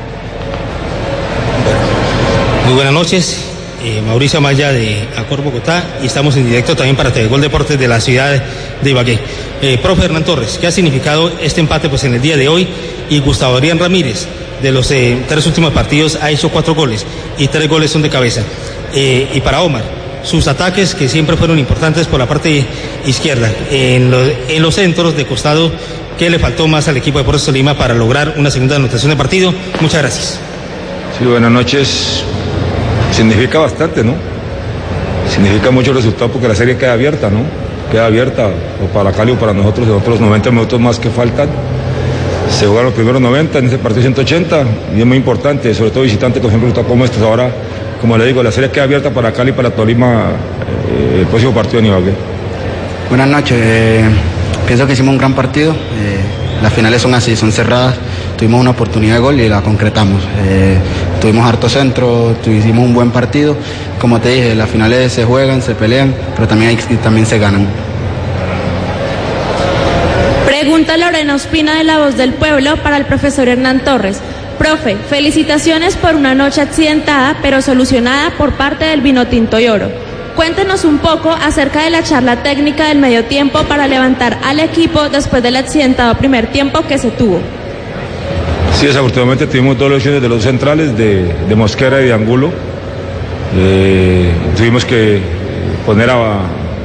Muy buenas noches. Eh, Mauricio Amaya de Acor Bogotá, y estamos en directo también para T V Gol Deportes de la ciudad de Ibagué. Eh, profe Hernán Torres, ¿qué ha significado este empate pues en el día de hoy? Y Gustavo Adrián Ramírez, de los eh, tres últimos partidos, ha hecho cuatro goles y tres goles son de cabeza. Eh, y para Omar, sus ataques que siempre fueron importantes por la parte izquierda, en, lo, en los centros de costado, ¿qué le faltó más al equipo de Deportes Tolima para lograr una segunda anotación de partido? Muchas gracias. Sí, buenas noches. Significa bastante, ¿no? Significa mucho resultado porque la serie queda abierta, ¿no? Queda abierta, o para Cali o para nosotros, en otros noventa minutos más que faltan. Se jugaron los primeros noventa, en ese partido ciento ochenta, y es muy importante, sobre todo visitante, con ejemplo, resultados como estos. Ahora, como le digo, la serie queda abierta para Cali y para Tolima, eh, el próximo partido en Ibagué. Buenas noches, eh, pienso que hicimos un gran partido. Eh, las finales son así, son cerradas. Tuvimos una oportunidad de gol y la concretamos. Eh, tuvimos harto centro, tuvimos un buen partido. Como te dije, las finales se juegan, se pelean, pero también, hay, también se ganan. Pregunta Lorena Ospina de La Voz del Pueblo para el profesor Hernán Torres. Profe, felicitaciones por una noche accidentada, pero solucionada por parte del Vinotinto y Oro. Cuéntenos un poco acerca de la charla técnica del medio tiempo para levantar al equipo después del accidentado primer tiempo que se tuvo. Sí, desafortunadamente tuvimos dos lesiones de los centrales, de, de Mosquera y de Angulo. Eh, tuvimos que poner a,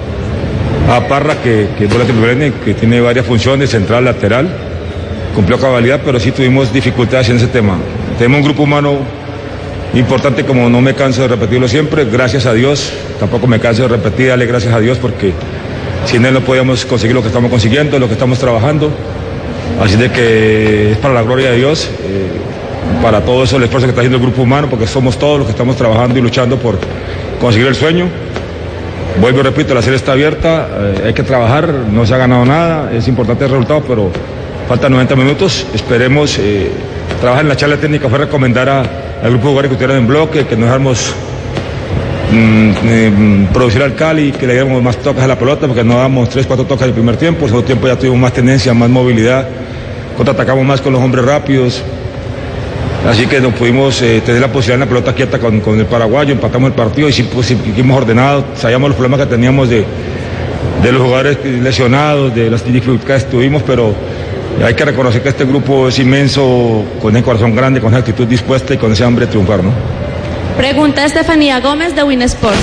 a Parra, que, que es volante perenne, que tiene varias funciones, central, lateral. Cumplió cabalidad, pero sí tuvimos dificultades en ese tema. Tenemos un grupo humano importante, como no me canso de repetirlo siempre, gracias a Dios. Tampoco me canso de repetir, dale gracias a Dios, porque sin él no podíamos conseguir lo que estamos consiguiendo, lo que estamos trabajando. Así de que es para la gloria de Dios, eh, para todo eso el esfuerzo que está haciendo el grupo humano, porque somos todos los que estamos trabajando y luchando por conseguir el sueño. Vuelvo y repito, la serie está abierta, eh, hay que trabajar, no se ha ganado nada, es importante el resultado, pero faltan noventa minutos. Esperemos eh, trabajar en la charla técnica, fue recomendar a, al grupo de jugadores que estuvieran en bloque, que nos dejáramos mm, eh, producir al Cali, que le diéramos más toques a la pelota, porque no damos tres, cuatro toques en el primer tiempo. En el segundo tiempo ya tuvimos más tendencia, más movilidad, contraatacamos más con los hombres rápidos. Así que nos pudimos eh, tener la posibilidad en la pelota quieta con, con el paraguayo, empatamos el partido y sí, pues, sí, seguimos ordenados, sabíamos los problemas que teníamos de, de los jugadores lesionados, de las dificultades que tuvimos, pero hay que reconocer que este grupo es inmenso, con el corazón grande, con esa actitud dispuesta y con ese hambre de triunfar, ¿no? Pregunta Estefanía Gómez de Win Sports.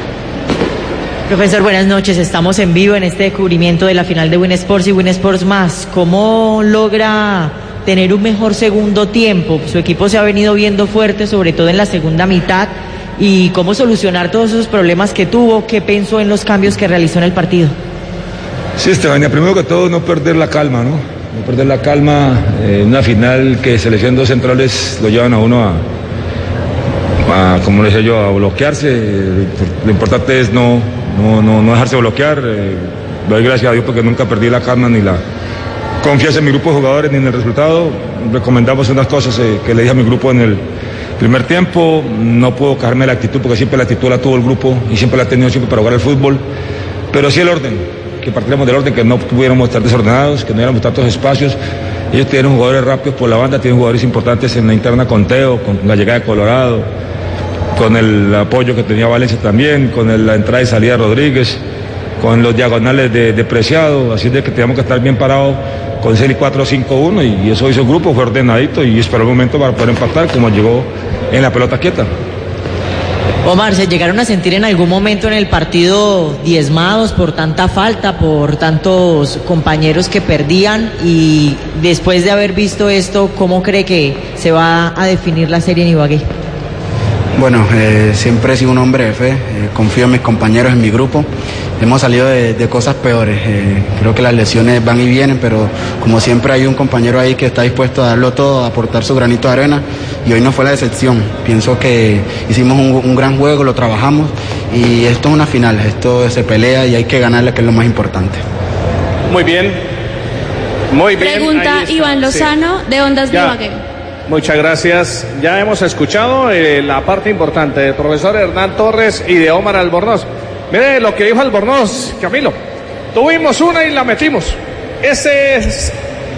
Profesor, buenas noches. Estamos en vivo en este cubrimiento de la final de Win Sports y Win Sports Más. ¿Cómo logra tener un mejor segundo tiempo? Su equipo se ha venido viendo fuerte, sobre todo en la segunda mitad. ¿Y cómo solucionar todos esos problemas que tuvo? ¿Qué pensó en los cambios que realizó en el partido? Sí, Estefanía, primero que todo no perder la calma, ¿no? No perder la calma en eh, una final que selección dos centrales lo llevan a uno a... A, como le decía yo, a bloquearse. Lo importante es no, no, no, no dejarse bloquear. Eh, doy gracias a Dios porque nunca perdí la calma ni la confianza en mi grupo de jugadores ni en el resultado. Recomendamos unas cosas eh, que le dije a mi grupo en el primer tiempo. No puedo caerme de la actitud porque siempre la actitud la tuvo el grupo y siempre la ha tenido siempre para jugar al fútbol. Pero sí el orden, que partiéramos del orden, que no pudiéramos estar desordenados, que no diéramos tantos espacios. Ellos tienen jugadores rápidos por la banda, tienen jugadores importantes en la interna con Teo, con la llegada de Colorado, con el apoyo que tenía Valencia también, con el, la entrada y salida de Rodríguez, con los diagonales de, de Preciado, así de que teníamos que estar bien parados con serie cuatro cinco uno y, y eso hizo el grupo, fue ordenadito y esperó el momento para poder empatar como llegó en la pelota quieta. Omar, ¿se llegaron a sentir en algún momento en el partido diezmados por tanta falta, por tantos compañeros que perdían? Y después de haber visto esto, ¿cómo cree que se va a definir la serie en Ibagué? Bueno, eh, siempre he sido un hombre de fe, eh, confío en mis compañeros, en mi grupo hemos salido de, de cosas peores. Eh, creo que las lesiones van y vienen, pero como siempre hay un compañero ahí que está dispuesto a darlo todo, a aportar su granito de arena, y hoy no fue la excepción. Pienso que hicimos un, un gran juego, lo trabajamos, y esto es una final, esto se pelea y hay que ganarla, que es lo más importante. Muy bien, muy bien. Pregunta Iván Lozano, sí, de Ondas de Ibagué. Muchas gracias. Ya hemos escuchado eh, la parte importante del profesor Hernán Torres y de Omar Albornoz. Mire lo que dijo Albornoz, Camilo. Tuvimos una y la metimos. Esa es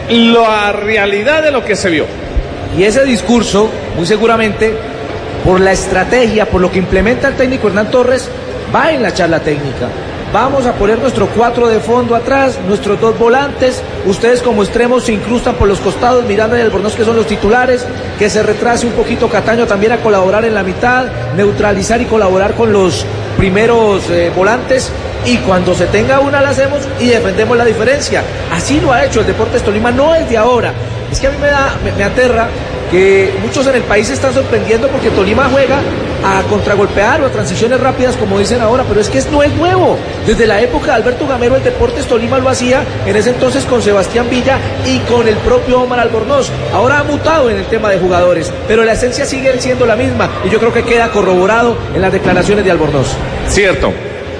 la realidad de lo que se vio. Y ese discurso, muy seguramente, por la estrategia, por lo que implementa el técnico Hernán Torres, va en la charla técnica. Vamos a poner nuestro cuatro de fondo atrás, nuestros dos volantes, ustedes como extremos se incrustan por los costados, Miranda y Albornoz que son los titulares, que se retrase un poquito Cataño también a colaborar en la mitad, neutralizar y colaborar con los primeros eh, volantes, y cuando se tenga una la hacemos y defendemos la diferencia. Así lo ha hecho el Deportes Tolima, no es de ahora. Es que a mí me da, me, me aterra que muchos en el país se están sorprendiendo porque Tolima juega a contragolpear o a transiciones rápidas, como dicen ahora, pero es que no es nuevo. Desde la época de Alberto Gamero, el Deportes Tolima lo hacía, en ese entonces con Sebastián Villa y con el propio Omar Albornoz. Ahora ha mutado en el tema de jugadores, pero la esencia sigue siendo la misma, y yo creo que queda corroborado en las declaraciones de Albornoz. Cierto.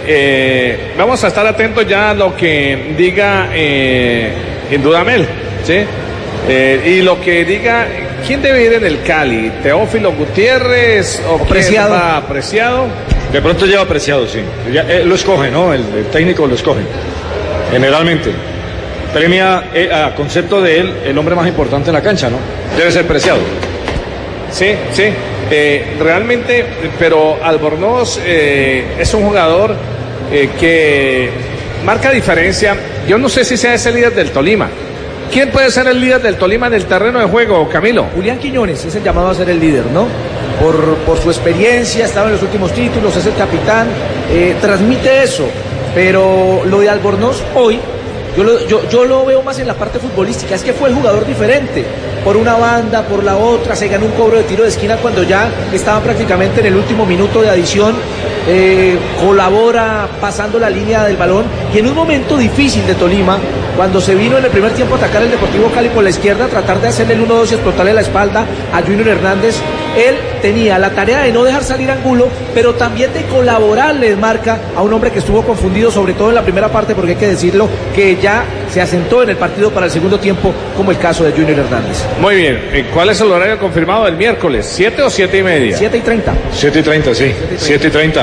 Eh, vamos a estar atentos ya a lo que diga eh, Dudamel, ¿sí? Eh, y lo que diga, ¿quién debe ir en el Cali? ¿Teófilo Gutiérrez o Preciado? Va Preciado? De pronto lleva Preciado, sí. Ya, eh, lo escoge, ¿no? El, el técnico lo escoge. Generalmente. Premia eh, a concepto de él el hombre más importante en la cancha, ¿no? Debe ser Preciado. Sí, sí. Eh, realmente, pero Albornoz eh, es un jugador eh, que marca diferencia. Yo no sé si sea ese líder del Tolima. ¿Quién puede ser el líder del Tolima en el terreno de juego, Camilo? Julián Quiñones es el llamado a ser el líder, ¿no? Por, por su experiencia, estaba en los últimos títulos, es el capitán, eh, transmite eso. Pero lo de Albornoz hoy, yo lo, yo, yo lo veo más en la parte futbolística, es que fue el jugador diferente. Por una banda, por la otra, se ganó un cobro de tiro de esquina cuando ya estaban prácticamente en el último minuto de adición, eh, colabora pasando la línea del balón, y en un momento difícil de Tolima, cuando se vino en el primer tiempo a atacar el Deportivo Cali por la izquierda, tratar de hacerle el uno dos y explotarle la espalda a Junior Hernández, él tenía la tarea de no dejar salir a Angulo, pero también de colaborarle, marca a un hombre que estuvo confundido, sobre todo en la primera parte, porque hay que decirlo, que ya se asentó en el partido para el segundo tiempo, como el caso de Junior Hernández. Muy bien, ¿cuál es el horario confirmado del miércoles? ¿siete o siete y media? siete y treinta. siete y treinta, sí, siete y treinta.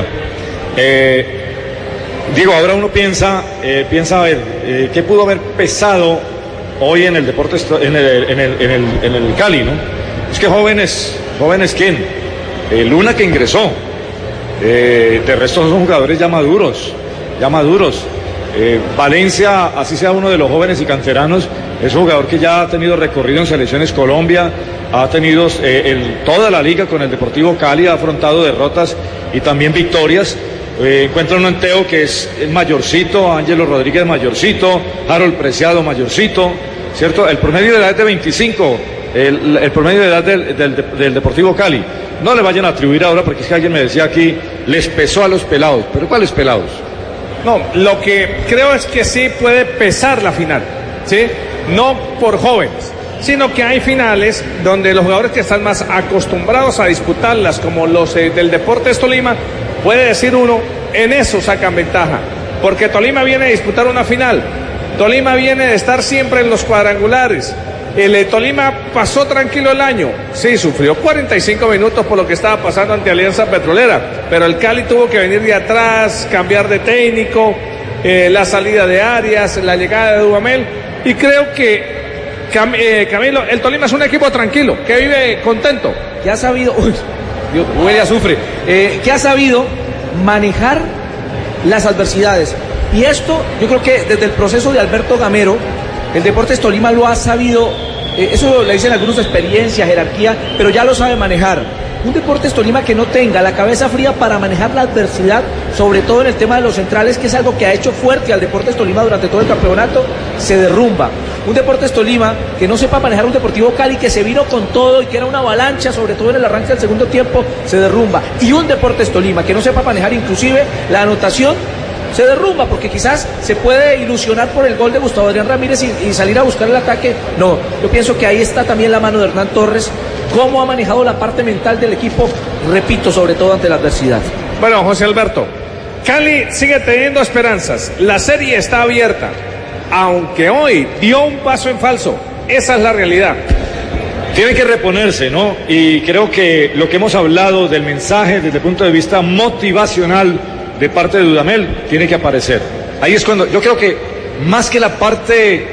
Eh, Diego, ahora uno piensa, eh, piensa a ver, eh, ¿qué pudo haber pesado hoy en el deporte, en el, en el, en el, en el Cali, ¿no? Es que jóvenes, jóvenes ¿quién? Eh, Luna, que ingresó, eh, de resto son jugadores ya maduros, ya maduros. Eh, Valencia, así sea uno de los jóvenes y canteranos, es un jugador que ya ha tenido recorrido en Selecciones Colombia, ha tenido eh, el, toda la liga con el Deportivo Cali, ha afrontado derrotas y también victorias. Eh, encuentra un Anteo que es el mayorcito, Ángelo Rodríguez mayorcito, Harold Preciado mayorcito, ¿cierto? El promedio de edad es de veinticinco, el, el promedio de edad del, del, del Deportivo Cali. No le vayan a atribuir ahora, porque es que alguien me decía aquí, les pesó a los pelados. ¿Pero cuáles pelados? No, lo que creo es que sí puede pesar la final, ¿sí? No por jóvenes, sino que hay finales donde los jugadores que están más acostumbrados a disputarlas, como los eh, del Deportes Tolima, puede decir uno, en eso sacan ventaja, porque Tolima viene a disputar una final, Tolima viene de estar siempre en los cuadrangulares. El eh, Tolima pasó tranquilo el año, sí, sufrió cuarenta y cinco minutos por lo que estaba pasando ante Alianza Petrolera, pero el Cali tuvo que venir de atrás, cambiar de técnico, eh, la salida de Arias, la llegada de Dudamel, y creo que Cam, eh, Camilo, el Tolima es un equipo tranquilo, que vive contento. Que ha sabido, uy, Dios, huele a azufre, eh, que ha sabido manejar las adversidades. Y esto, yo creo que desde el proceso de Alberto Gamero, el Deportes Tolima lo ha sabido, eh, eso le dicen algunos, experiencia, jerarquía, pero ya lo sabe manejar. Un Deportes Tolima que no tenga la cabeza fría para manejar la adversidad, sobre todo en el tema de los centrales, que es algo que ha hecho fuerte al Deportes Tolima durante todo el campeonato, se derrumba. Un Deportes Tolima que no sepa manejar un Deportivo Cali que se vino con todo y que era una avalancha, sobre todo en el arranque del segundo tiempo, se derrumba. Y un Deportes Tolima que no sepa manejar inclusive la anotación, se derrumba, porque quizás se puede ilusionar por el gol de Gustavo Adrián Ramírez y, y salir a buscar el ataque. No, yo pienso que ahí está también la mano de Hernán Torres, cómo ha manejado la parte mental del equipo, repito, sobre todo ante la adversidad. Bueno, José Alberto, Cali sigue teniendo esperanzas, la serie está abierta, aunque hoy dio un paso en falso, esa es la realidad. Tiene que reponerse, ¿no? Y creo que lo que hemos hablado del mensaje desde el punto de vista motivacional de parte de Dudamel tiene que aparecer. Ahí es cuando, yo creo que más que la parte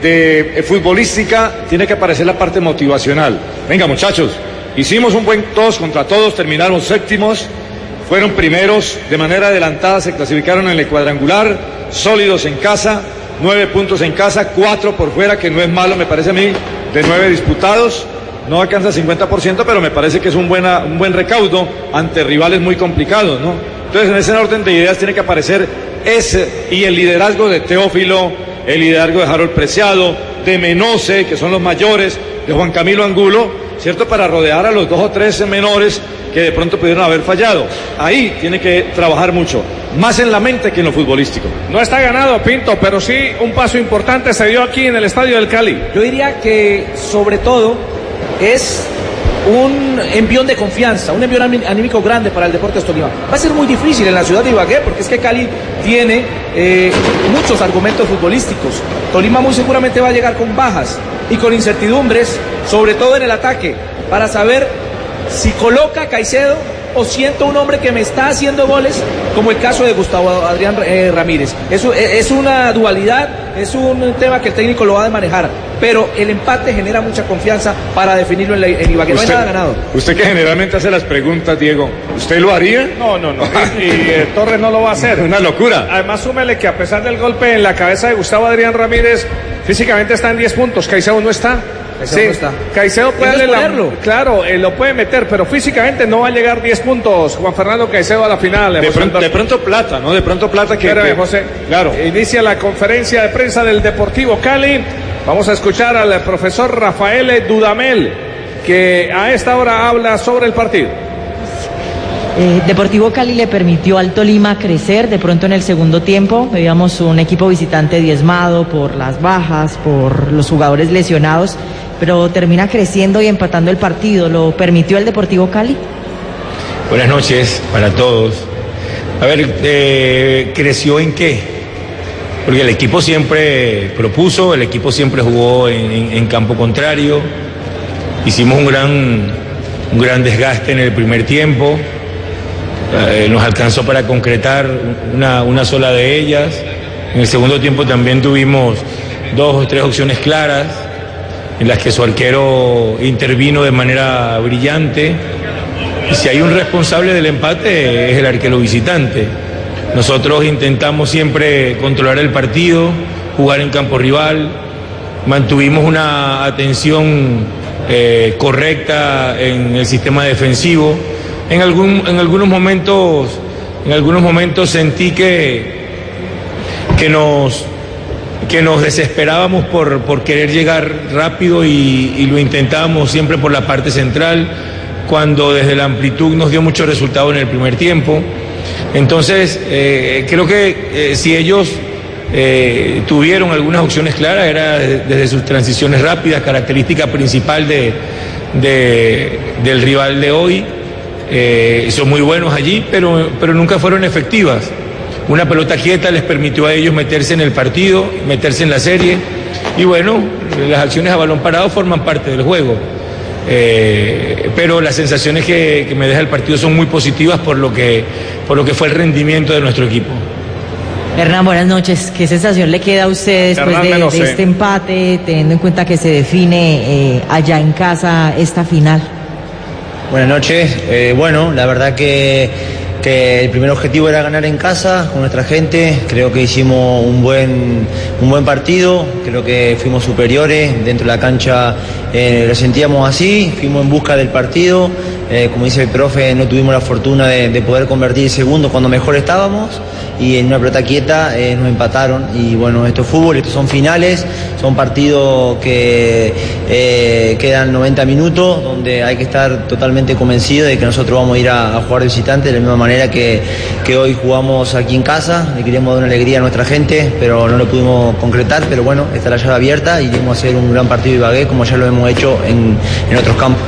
de eh, futbolística, tiene que aparecer la parte motivacional. Venga, muchachos, hicimos un buen todos contra todos, terminaron séptimos, fueron primeros de manera adelantada, se clasificaron en el cuadrangular, sólidos en casa, nueve puntos en casa, cuatro por fuera, que no es malo, me parece a mí, de nueve disputados. No alcanza el cincuenta por ciento, pero me parece que es un, buena, un buen recaudo ante rivales muy complicados, ¿no? Entonces, en ese orden de ideas tiene que aparecer ese y el liderazgo de Teófilo, el liderazgo de Harold Preciado, de Menose, que son los mayores, de Juan Camilo Angulo, ¿cierto? Para rodear a los dos o tres menores que de pronto pudieron haber fallado. Ahí tiene que trabajar mucho, más en la mente que en lo futbolístico. No está ganado, Pinto, pero sí un paso importante se dio aquí en el Estadio del Cali. Yo diría que sobre todo es un envión de confianza, un envión anímico grande para el Deportes Tolima. Va a ser muy difícil en la ciudad de Ibagué, porque es que Cali tiene eh, muchos argumentos futbolísticos. Tolima muy seguramente va a llegar con bajas y con incertidumbres, sobre todo en el ataque, para saber si coloca a Caicedo o siento un hombre que me está haciendo goles, como el caso de Gustavo Adrián eh, Ramírez. Eso es, es una dualidad, es un tema que el técnico lo va a manejar, pero el empate genera mucha confianza para definirlo en, la, en Ibagué. No hay nada ganado. Usted que generalmente hace las preguntas, Diego, ¿usted lo haría? No, no, no. Y, y eh, Torres no lo va a hacer. Una locura. Además, súmele que a pesar del golpe en la cabeza de Gustavo Adrián Ramírez, físicamente está en diez puntos. Caicedo no está. Caicedo sí, no está. Caicedo puede darle la, claro, él lo puede meter, pero físicamente no va a llegar diez puntos Juan Fernando Caicedo a la final. De, pronto, de pronto plata, ¿no? De pronto plata que... Espérame, que José. Claro. Inicia la conferencia de prensa del Deportivo Cali. Vamos a escuchar al profesor Rafael Dudamel, que a esta hora habla sobre el partido. Eh, Deportivo Cali le permitió al Tolima crecer de pronto en el segundo tiempo. Veíamos un equipo visitante diezmado por las bajas, por los jugadores lesionados, pero termina creciendo y empatando el partido. ¿Lo permitió el Deportivo Cali? Buenas noches para todos. A ver, eh, ¿creció en qué? Porque el equipo siempre propuso, el equipo siempre jugó en, en, en campo contrario. Hicimos un gran, un gran desgaste en el primer tiempo. Eh, nos alcanzó para concretar una, una sola de ellas. En el segundo tiempo también tuvimos dos o tres opciones claras en las que su arquero intervino de manera brillante. Y si hay un responsable del empate es el arquero visitante. Nosotros intentamos siempre controlar el partido, jugar en campo rival, mantuvimos una atención eh, correcta en el sistema defensivo. En, algún, en algunos momentos, en algunos momentos sentí que, que nos que nos desesperábamos por, por querer llegar rápido y, y lo intentábamos siempre por la parte central, cuando desde la amplitud nos dio mucho resultado en el primer tiempo. Entonces, eh, creo que eh, si ellos eh, tuvieron algunas opciones claras, era desde sus transiciones rápidas, característica principal de, de, del rival de hoy. Eh, son muy buenos allí, pero, pero nunca fueron efectivas. Una pelota quieta les permitió a ellos meterse en el partido, meterse en la serie, y bueno, las acciones a balón parado forman parte del juego. Eh, pero las sensaciones que, que me deja el partido son muy positivas por lo que, por lo que fue el rendimiento de nuestro equipo. Hernán, buenas noches. ¿Qué sensación le queda a usted después de, de este empate, teniendo en cuenta que se define eh, allá en casa esta final? Buenas noches. Eh, bueno, la verdad que, que el primer objetivo era ganar en casa con nuestra gente. Creo que hicimos un buen, un buen partido. Creo que fuimos superiores. Dentro de la cancha eh, lo sentíamos así. Fuimos en busca del partido. eh, como dice el profe, no tuvimos la fortuna de, de poder convertir el segundo cuando mejor estábamos, y en una pelota quieta eh, nos empataron. Y bueno, esto es fútbol, estos son finales, son partidos que eh, quedan noventa minutos, donde hay que estar totalmente convencido de que nosotros vamos a ir a, a jugar de visitante de la misma manera que, que hoy jugamos aquí en casa. Le queríamos dar una alegría a nuestra gente, pero no lo pudimos concretar. Pero bueno, está la llave abierta y iremos a hacer un gran partido de Ibagué como ya lo hemos hecho en, en otros campos.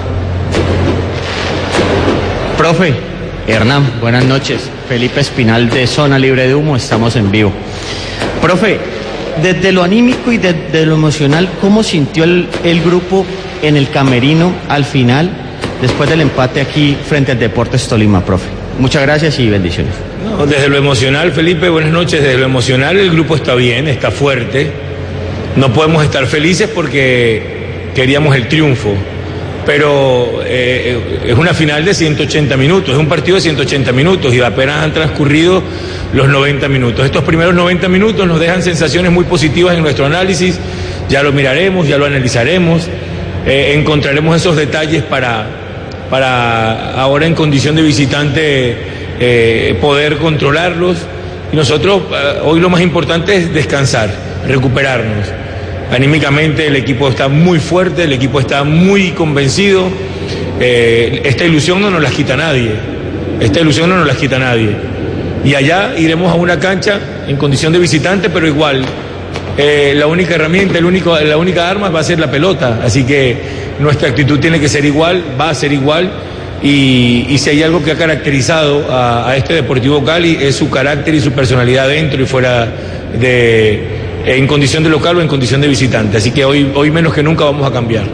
Profe, Hernán, buenas noches. Felipe Espinal de Zona Libre de Humo, estamos en vivo. Profe, desde lo anímico y desde lo emocional, ¿cómo sintió el, el grupo en el camerino al final, después del empate aquí frente al Deportes Tolima, profe? Muchas gracias y bendiciones. No, desde lo emocional, Felipe, buenas noches. Desde lo emocional el grupo está bien, está fuerte. No podemos estar felices porque queríamos el triunfo, pero eh, es una final de ciento ochenta minutos, es un partido de ciento ochenta minutos y apenas han transcurrido los noventa minutos. Estos primeros noventa minutos nos dejan sensaciones muy positivas en nuestro análisis, ya lo miraremos, ya lo analizaremos, eh, encontraremos esos detalles para, para ahora en condición de visitante eh, poder controlarlos. Y nosotros eh, hoy lo más importante es descansar, recuperarnos. Anímicamente el equipo está muy fuerte, el equipo está muy convencido. Eh, esta ilusión no nos la quita nadie, esta ilusión no nos la quita nadie. Y allá iremos a una cancha en condición de visitante, pero igual, eh, la única herramienta, el único, la única arma va a ser la pelota. Así que nuestra actitud tiene que ser igual, va a ser igual. Y, y si hay algo que ha caracterizado a, a este Deportivo Cali es su carácter y su personalidad dentro y fuera de... en condición de local o en condición de visitante. Así que hoy, hoy menos que nunca vamos a cambiar.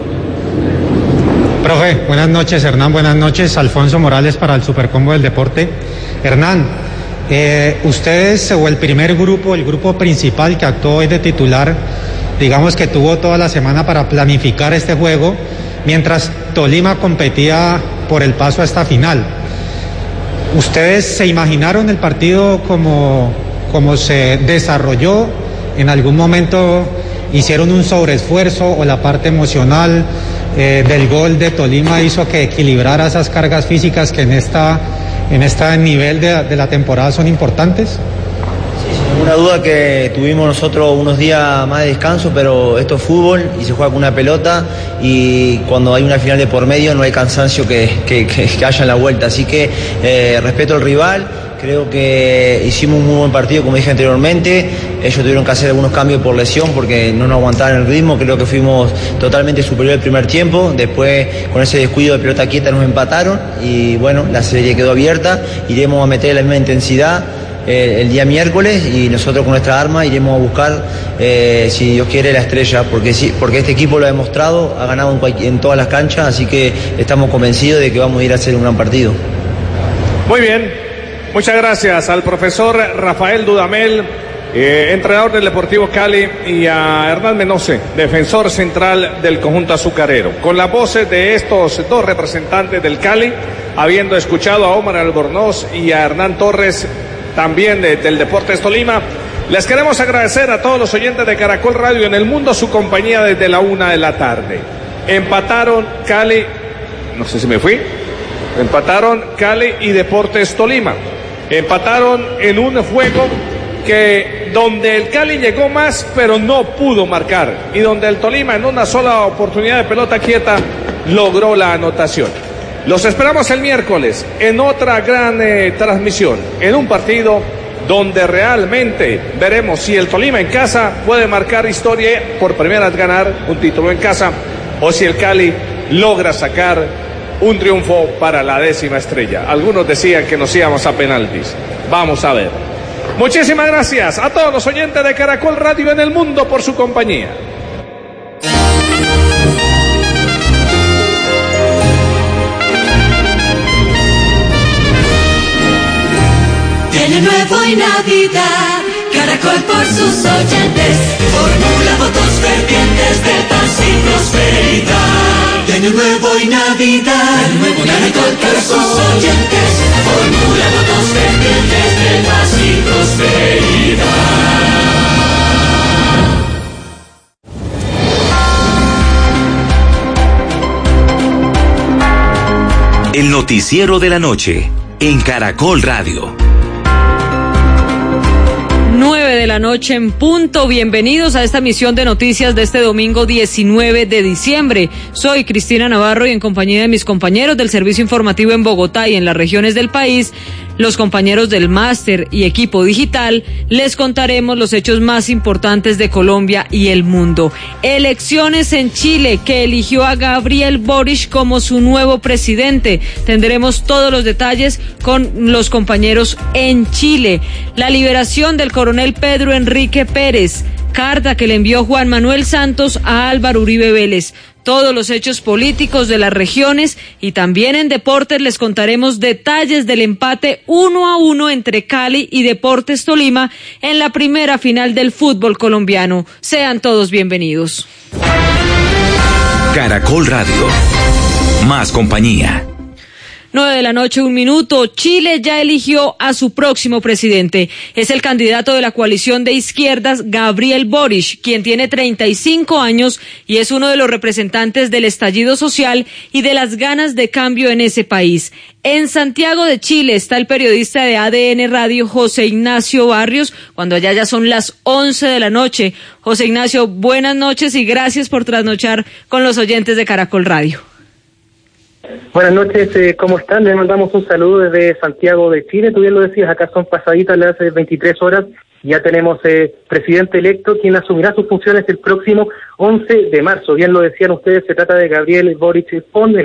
Profe, buenas noches. Hernán, buenas noches. Alfonso Morales para el Supercombo del Deporte. Hernán, eh, ustedes o el primer grupo, el grupo principal que actuó hoy de titular, digamos que tuvo toda la semana para planificar este juego, mientras Tolima competía por el paso a esta final. ¿Ustedes se imaginaron el partido como, como se desarrolló? ¿En algún momento hicieron un sobreesfuerzo o la parte emocional eh, del gol de Tolima hizo que equilibrara esas cargas físicas que en esta en este nivel de, de la temporada son importantes? Una duda que tuvimos nosotros unos días más de descanso, pero esto es fútbol y se juega con una pelota, y cuando hay una final de por medio no hay cansancio que, que, que, que haya en la vuelta. Así que eh, respeto al rival. Creo que hicimos un muy buen partido, como dije anteriormente. Ellos tuvieron que hacer algunos cambios por lesión porque no nos aguantaban el ritmo. Creo que fuimos totalmente superior el primer tiempo. Después, con ese descuido de pelota quieta, nos empataron y bueno, la serie quedó abierta. Iremos a meter la misma intensidad eh, el día miércoles y nosotros con nuestra arma iremos a buscar, eh, si Dios quiere, la estrella, porque sí, porque este equipo lo ha demostrado, ha ganado en, cualquier, en todas las canchas, así que estamos convencidos de que vamos a ir a hacer un gran partido. Muy bien. Muchas gracias al profesor Rafael Dudamel, eh, entrenador del Deportivo Cali, y a Hernán Menose, defensor central del conjunto azucarero. Con las voces de estos dos representantes del Cali, habiendo escuchado a Omar Albornoz y a Hernán Torres, también de, del Deportes Tolima, les queremos agradecer a todos los oyentes de Caracol Radio en el mundo su compañía desde la una de la tarde. Empataron Cali, no sé si me fui, empataron Cali y Deportes Tolima. Empataron en un juego que donde el Cali llegó más pero no pudo marcar, y donde el Tolima en una sola oportunidad de pelota quieta logró la anotación. Los esperamos el miércoles en otra gran eh, transmisión, en un partido donde realmente veremos si el Tolima en casa puede marcar historia, por primera vez ganar un título en casa, o si el Cali logra sacar un triunfo para la décima estrella. Algunos decían que nos íbamos a penaltis. Vamos a ver. Muchísimas gracias a todos los oyentes de Caracol Radio en el mundo por su compañía. Año Nuevo y Navidad, Caracol por sus oyentes, formula votos fervientes de paz y prosperidad. De Año Nuevo y Navidad, Año Nuevo Caracol por sus oyentes, formula votos fervientes de paz y prosperidad. El noticiero de la noche, en Caracol Radio. nueve de la noche en punto. Bienvenidos a esta emisión de noticias de este domingo diecinueve de diciembre. Soy Cristina Navarro y en compañía de mis compañeros del servicio informativo en Bogotá y en las regiones del país, los compañeros del máster y equipo digital, les contaremos los hechos más importantes de Colombia y el mundo. Elecciones en Chile, que eligió a Gabriel Boric como su nuevo presidente. Tendremos todos los detalles con los compañeros en Chile. La liberación del coronel Pedro Enrique Pérez. Carta que le envió Juan Manuel Santos a Álvaro Uribe Vélez. Todos los hechos políticos de las regiones y también en deportes les contaremos detalles del empate uno a uno entre Cali y Deportes Tolima en la primera final del fútbol colombiano. Sean todos bienvenidos. Caracol Radio. Más compañía. Nueve de la noche, un minuto. Chile ya eligió a su próximo presidente. Es el candidato de la coalición de izquierdas, Gabriel Boric, quien tiene treinta y cinco años y es uno de los representantes del estallido social y de las ganas de cambio en ese país. En Santiago de Chile está el periodista de A D N Radio, José Ignacio Barrios, cuando allá ya son las once de la noche. José Ignacio, buenas noches y gracias por trasnochar con los oyentes de Caracol Radio. Buenas noches, eh, ¿cómo están? Les mandamos un saludo desde Santiago de Chile. Tú bien lo decías, acá son pasaditas las veintitrés horas. Ya tenemos eh, presidente electo, quien asumirá sus funciones el próximo once de marzo. Bien lo decían ustedes, se trata de Gabriel Boric Pons,